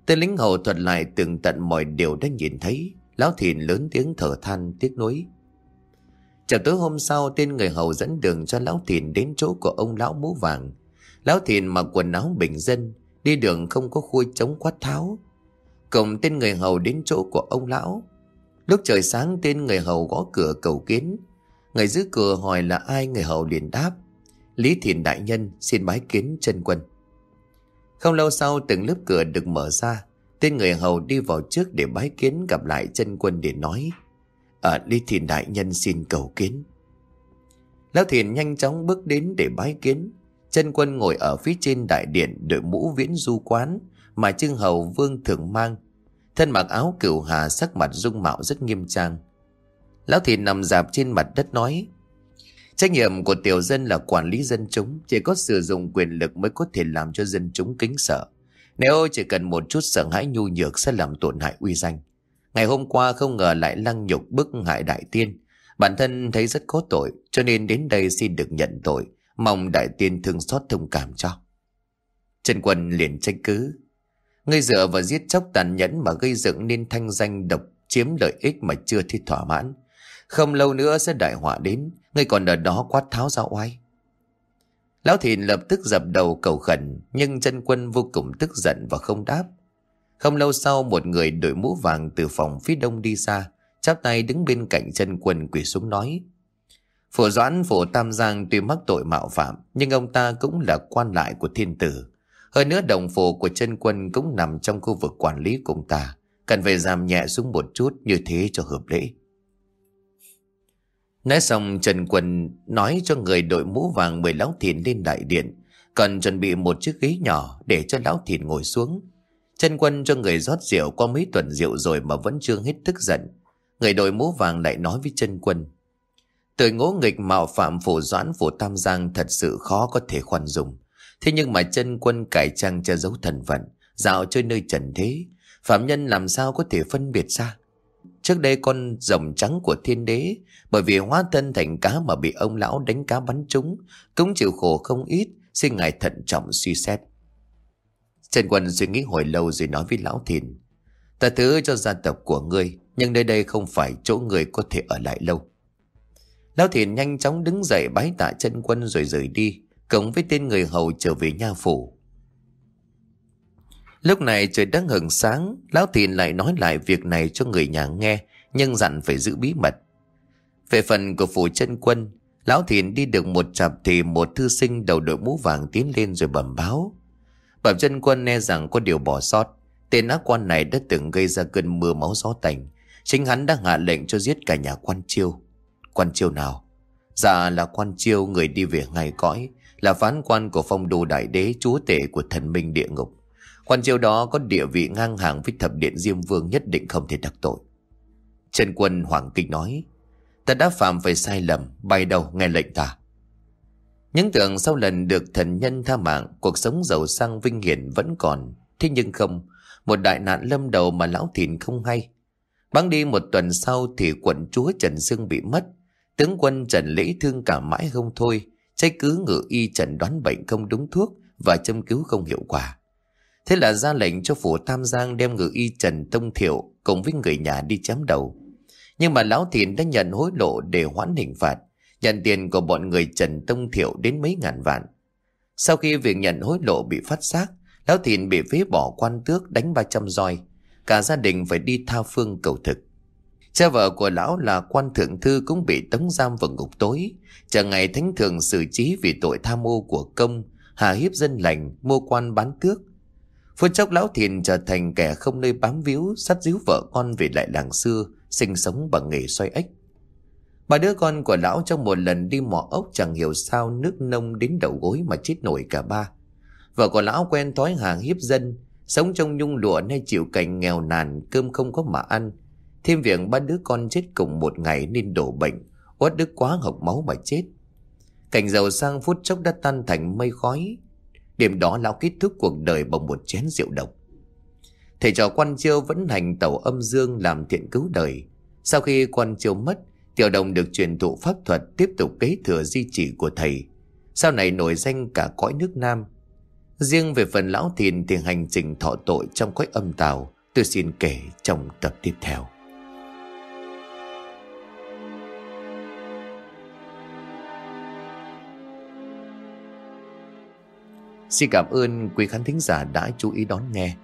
Speaker 1: Tên lính hầu thuật lại tường tận mọi điều đã nhìn thấy. Lão Thìn lớn tiếng thở than tiếc nuối. Chào tối hôm sau, tên người hầu dẫn đường cho Lão Thìn đến chỗ của ông lão mũ vàng. Lão Thìn mặc quần áo bình dân, đi đường không có khui trống quát tháo. Cùng tên người hầu đến chỗ của ông lão. Lúc trời sáng, tên người hầu gõ cửa cầu kiến. Người giữ cửa hỏi là ai, người hầu liền đáp: Lý Thìn đại nhân xin bái kiến chân quân. Không lâu sau, từng lớp cửa được mở ra. Tên người hầu đi vào trước để bái kiến, gặp lại chân quân để nói: À, Lý Thìn đại nhân xin cầu kiến. Lão Thìn nhanh chóng bước đến để bái kiến. Chân quân ngồi ở phía trên đại điện, đội mũ viễn du quán mà chư hầu vương thường mang, thân mặc áo cửu hà, sắc mặt dung mạo rất nghiêm trang. Lão Thìn nằm rạp trên mặt đất nói: Trách nhiệm của tiểu dân là quản lý dân chúng, chỉ có sử dụng quyền lực mới có thể làm cho dân chúng kính sợ. Nếu chỉ cần một chút sợ hãi nhu nhược sẽ làm tổn hại uy danh. Ngày hôm qua không ngờ lại lăng nhục bức hại đại tiên, bản thân thấy rất có tội, cho nên đến đây xin được nhận tội, mong đại tiên thương xót thông cảm cho. Trần Quân liền trách cứ: Ngươi dựa vào giết chóc tàn nhẫn mà gây dựng nên thanh danh độc chiếm lợi ích mà chưa thi thỏa mãn. Không lâu nữa sẽ đại họa đến, ngươi còn ở đó quát tháo ra oai. Lão Thìn lập tức dập đầu cầu khẩn, nhưng Trần Quân vô cùng tức giận và không đáp. Không lâu sau, một người đội mũ vàng từ phòng phía đông đi ra, chắp tay đứng bên cạnh Trần Quân quỳ xuống nói: Phủ Doãn phủ Tam Giang tuy mắc tội mạo phạm, nhưng ông ta cũng là quan lại của thiên tử. Hơn nữa đồng phủ của Trần Quân cũng nằm trong khu vực quản lý của ông ta, cần phải giảm nhẹ xuống một chút, như thế cho hợp lễ. Nói xong, Trần Quân nói cho người đội mũ vàng mời Lão Thìn lên đại điện, còn chuẩn bị một chiếc ghế nhỏ để cho Lão Thìn ngồi xuống. Trần Quân cho người rót rượu, qua mấy tuần rượu rồi mà vẫn chưa hết tức giận. Người đội mũ vàng lại nói với Trần Quân: Tội ngỗ nghịch mạo phạm phủ Doãn phủ Tam Giang thật sự khó có thể khoan dung. Thế nhưng mà Trần Quân cải trang che giấu thân phận, dạo chơi nơi trần thế, phạm nhân làm sao có thể phân biệt ra? Trước đây con rồng trắng của thiên đế, bởi vì hóa thân thành cá mà bị ông lão đánh cá bắn trúng, cũng chịu khổ không ít, xin ngài thận trọng suy xét. Trần Quân suy nghĩ hồi lâu rồi nói với Lão Thìn: Ta thứ cho gia tộc của ngươi, nhưng nơi đây không phải chỗ ngươi có thể ở lại lâu. Lão Thìn nhanh chóng đứng dậy bái tạ Trần Quân rồi rời đi, cùng với tên người hầu trở về nha phủ. Lúc này trời đã hửng sáng, Lão Thìn lại nói lại việc này cho người nhà nghe, nhưng dặn phải giữ bí mật. Về phần của phủ Trần Quân, Lão Thìn đi được một chặp thì một thư sinh đầu đội mũ vàng tiến lên rồi bẩm báo. Bẩm Trần Quân nghe rằng có điều bỏ sót. Tên ác quan này đã từng gây ra cơn mưa máu gió tành. Chính hắn đã hạ lệnh cho giết cả nhà quan Chiêu. Quan Chiêu nào? Dạ là quan Chiêu, người đi về ngày cõi, là phán quan của phong đô đại đế, chúa tể của thần minh địa ngục. Quan Chiêu đó có địa vị ngang hàng với thập điện Diêm Vương, nhất định không thể đắc tội. Trần Quân hoảng kinh nói: Ta đã phạm phải sai lầm, bay đầu nghe lệnh ta. Những tưởng sau lần được thần nhân tha mạng, cuộc sống giàu sang vinh hiển vẫn còn. Thế nhưng không, một đại nạn lâm đầu mà Lão Thìn không hay. Bẵng đi một tuần sau thì quận chúa Trần Sương bị mất. Tướng quân Trần Lễ thương cả mãi không thôi, trách cứ ngự y chẩn đoán bệnh không đúng thuốc và châm cứu không hiệu quả. Thế là ra lệnh cho phủ Tam Giang đem ngự y Trần Tông Thiệu cùng với người nhà đi chém đầu. Nhưng mà Lão Thìn đã nhận hối lộ để hoãn hình phạt, nhận tiền của bọn người Trần Tông Thiệu đến mấy ngàn vạn. Sau khi việc nhận hối lộ bị phát giác, Lão Thìn bị phế bỏ quan tước, đánh ba trăm roi. Cả gia đình phải đi tha phương cầu thực. Cha vợ của lão là quan thượng thư cũng bị tống giam vào ngục tối, chờ ngày thánh thượng xử trí vì tội tham ô của công, hà hiếp dân lành, mua quan bán tước. Phút chốc Lão Thìn trở thành kẻ không nơi bám víu, sắt díu vợ con về lại làng xưa, sinh sống bằng nghề xoay ếch. Ba đứa con của lão trong một lần đi mò ốc chẳng hiểu sao nước nông đến đầu gối mà chết nổi cả ba. Vợ của lão quen thói hà hiếp dân, sống trong nhung lụa nay chịu cảnh nghèo nàn, cơm không có mà ăn. Thêm việc ba đứa con chết cùng một ngày nên đổ bệnh, uất ức quá hộc máu mà chết. Cảnh giàu sang phút chốc đã tan thành mây khói. Đêm đó lão kết thúc cuộc đời bằng một chén rượu độc. Thầy trò quan Chiêu vẫn hành tẩu âm dương làm thiện cứu đời. Sau khi quan Chiêu mất, Tiểu Đồng được truyền thụ pháp thuật, tiếp tục kế thừa di chỉ của thầy, sau này nổi danh cả cõi nước Nam. Riêng về phần lão Thìn thì hành trình thọ tội trong cõi âm tào tôi xin kể trong tập tiếp theo. Xin cảm ơn quý khán thính giả đã chú ý đón nghe.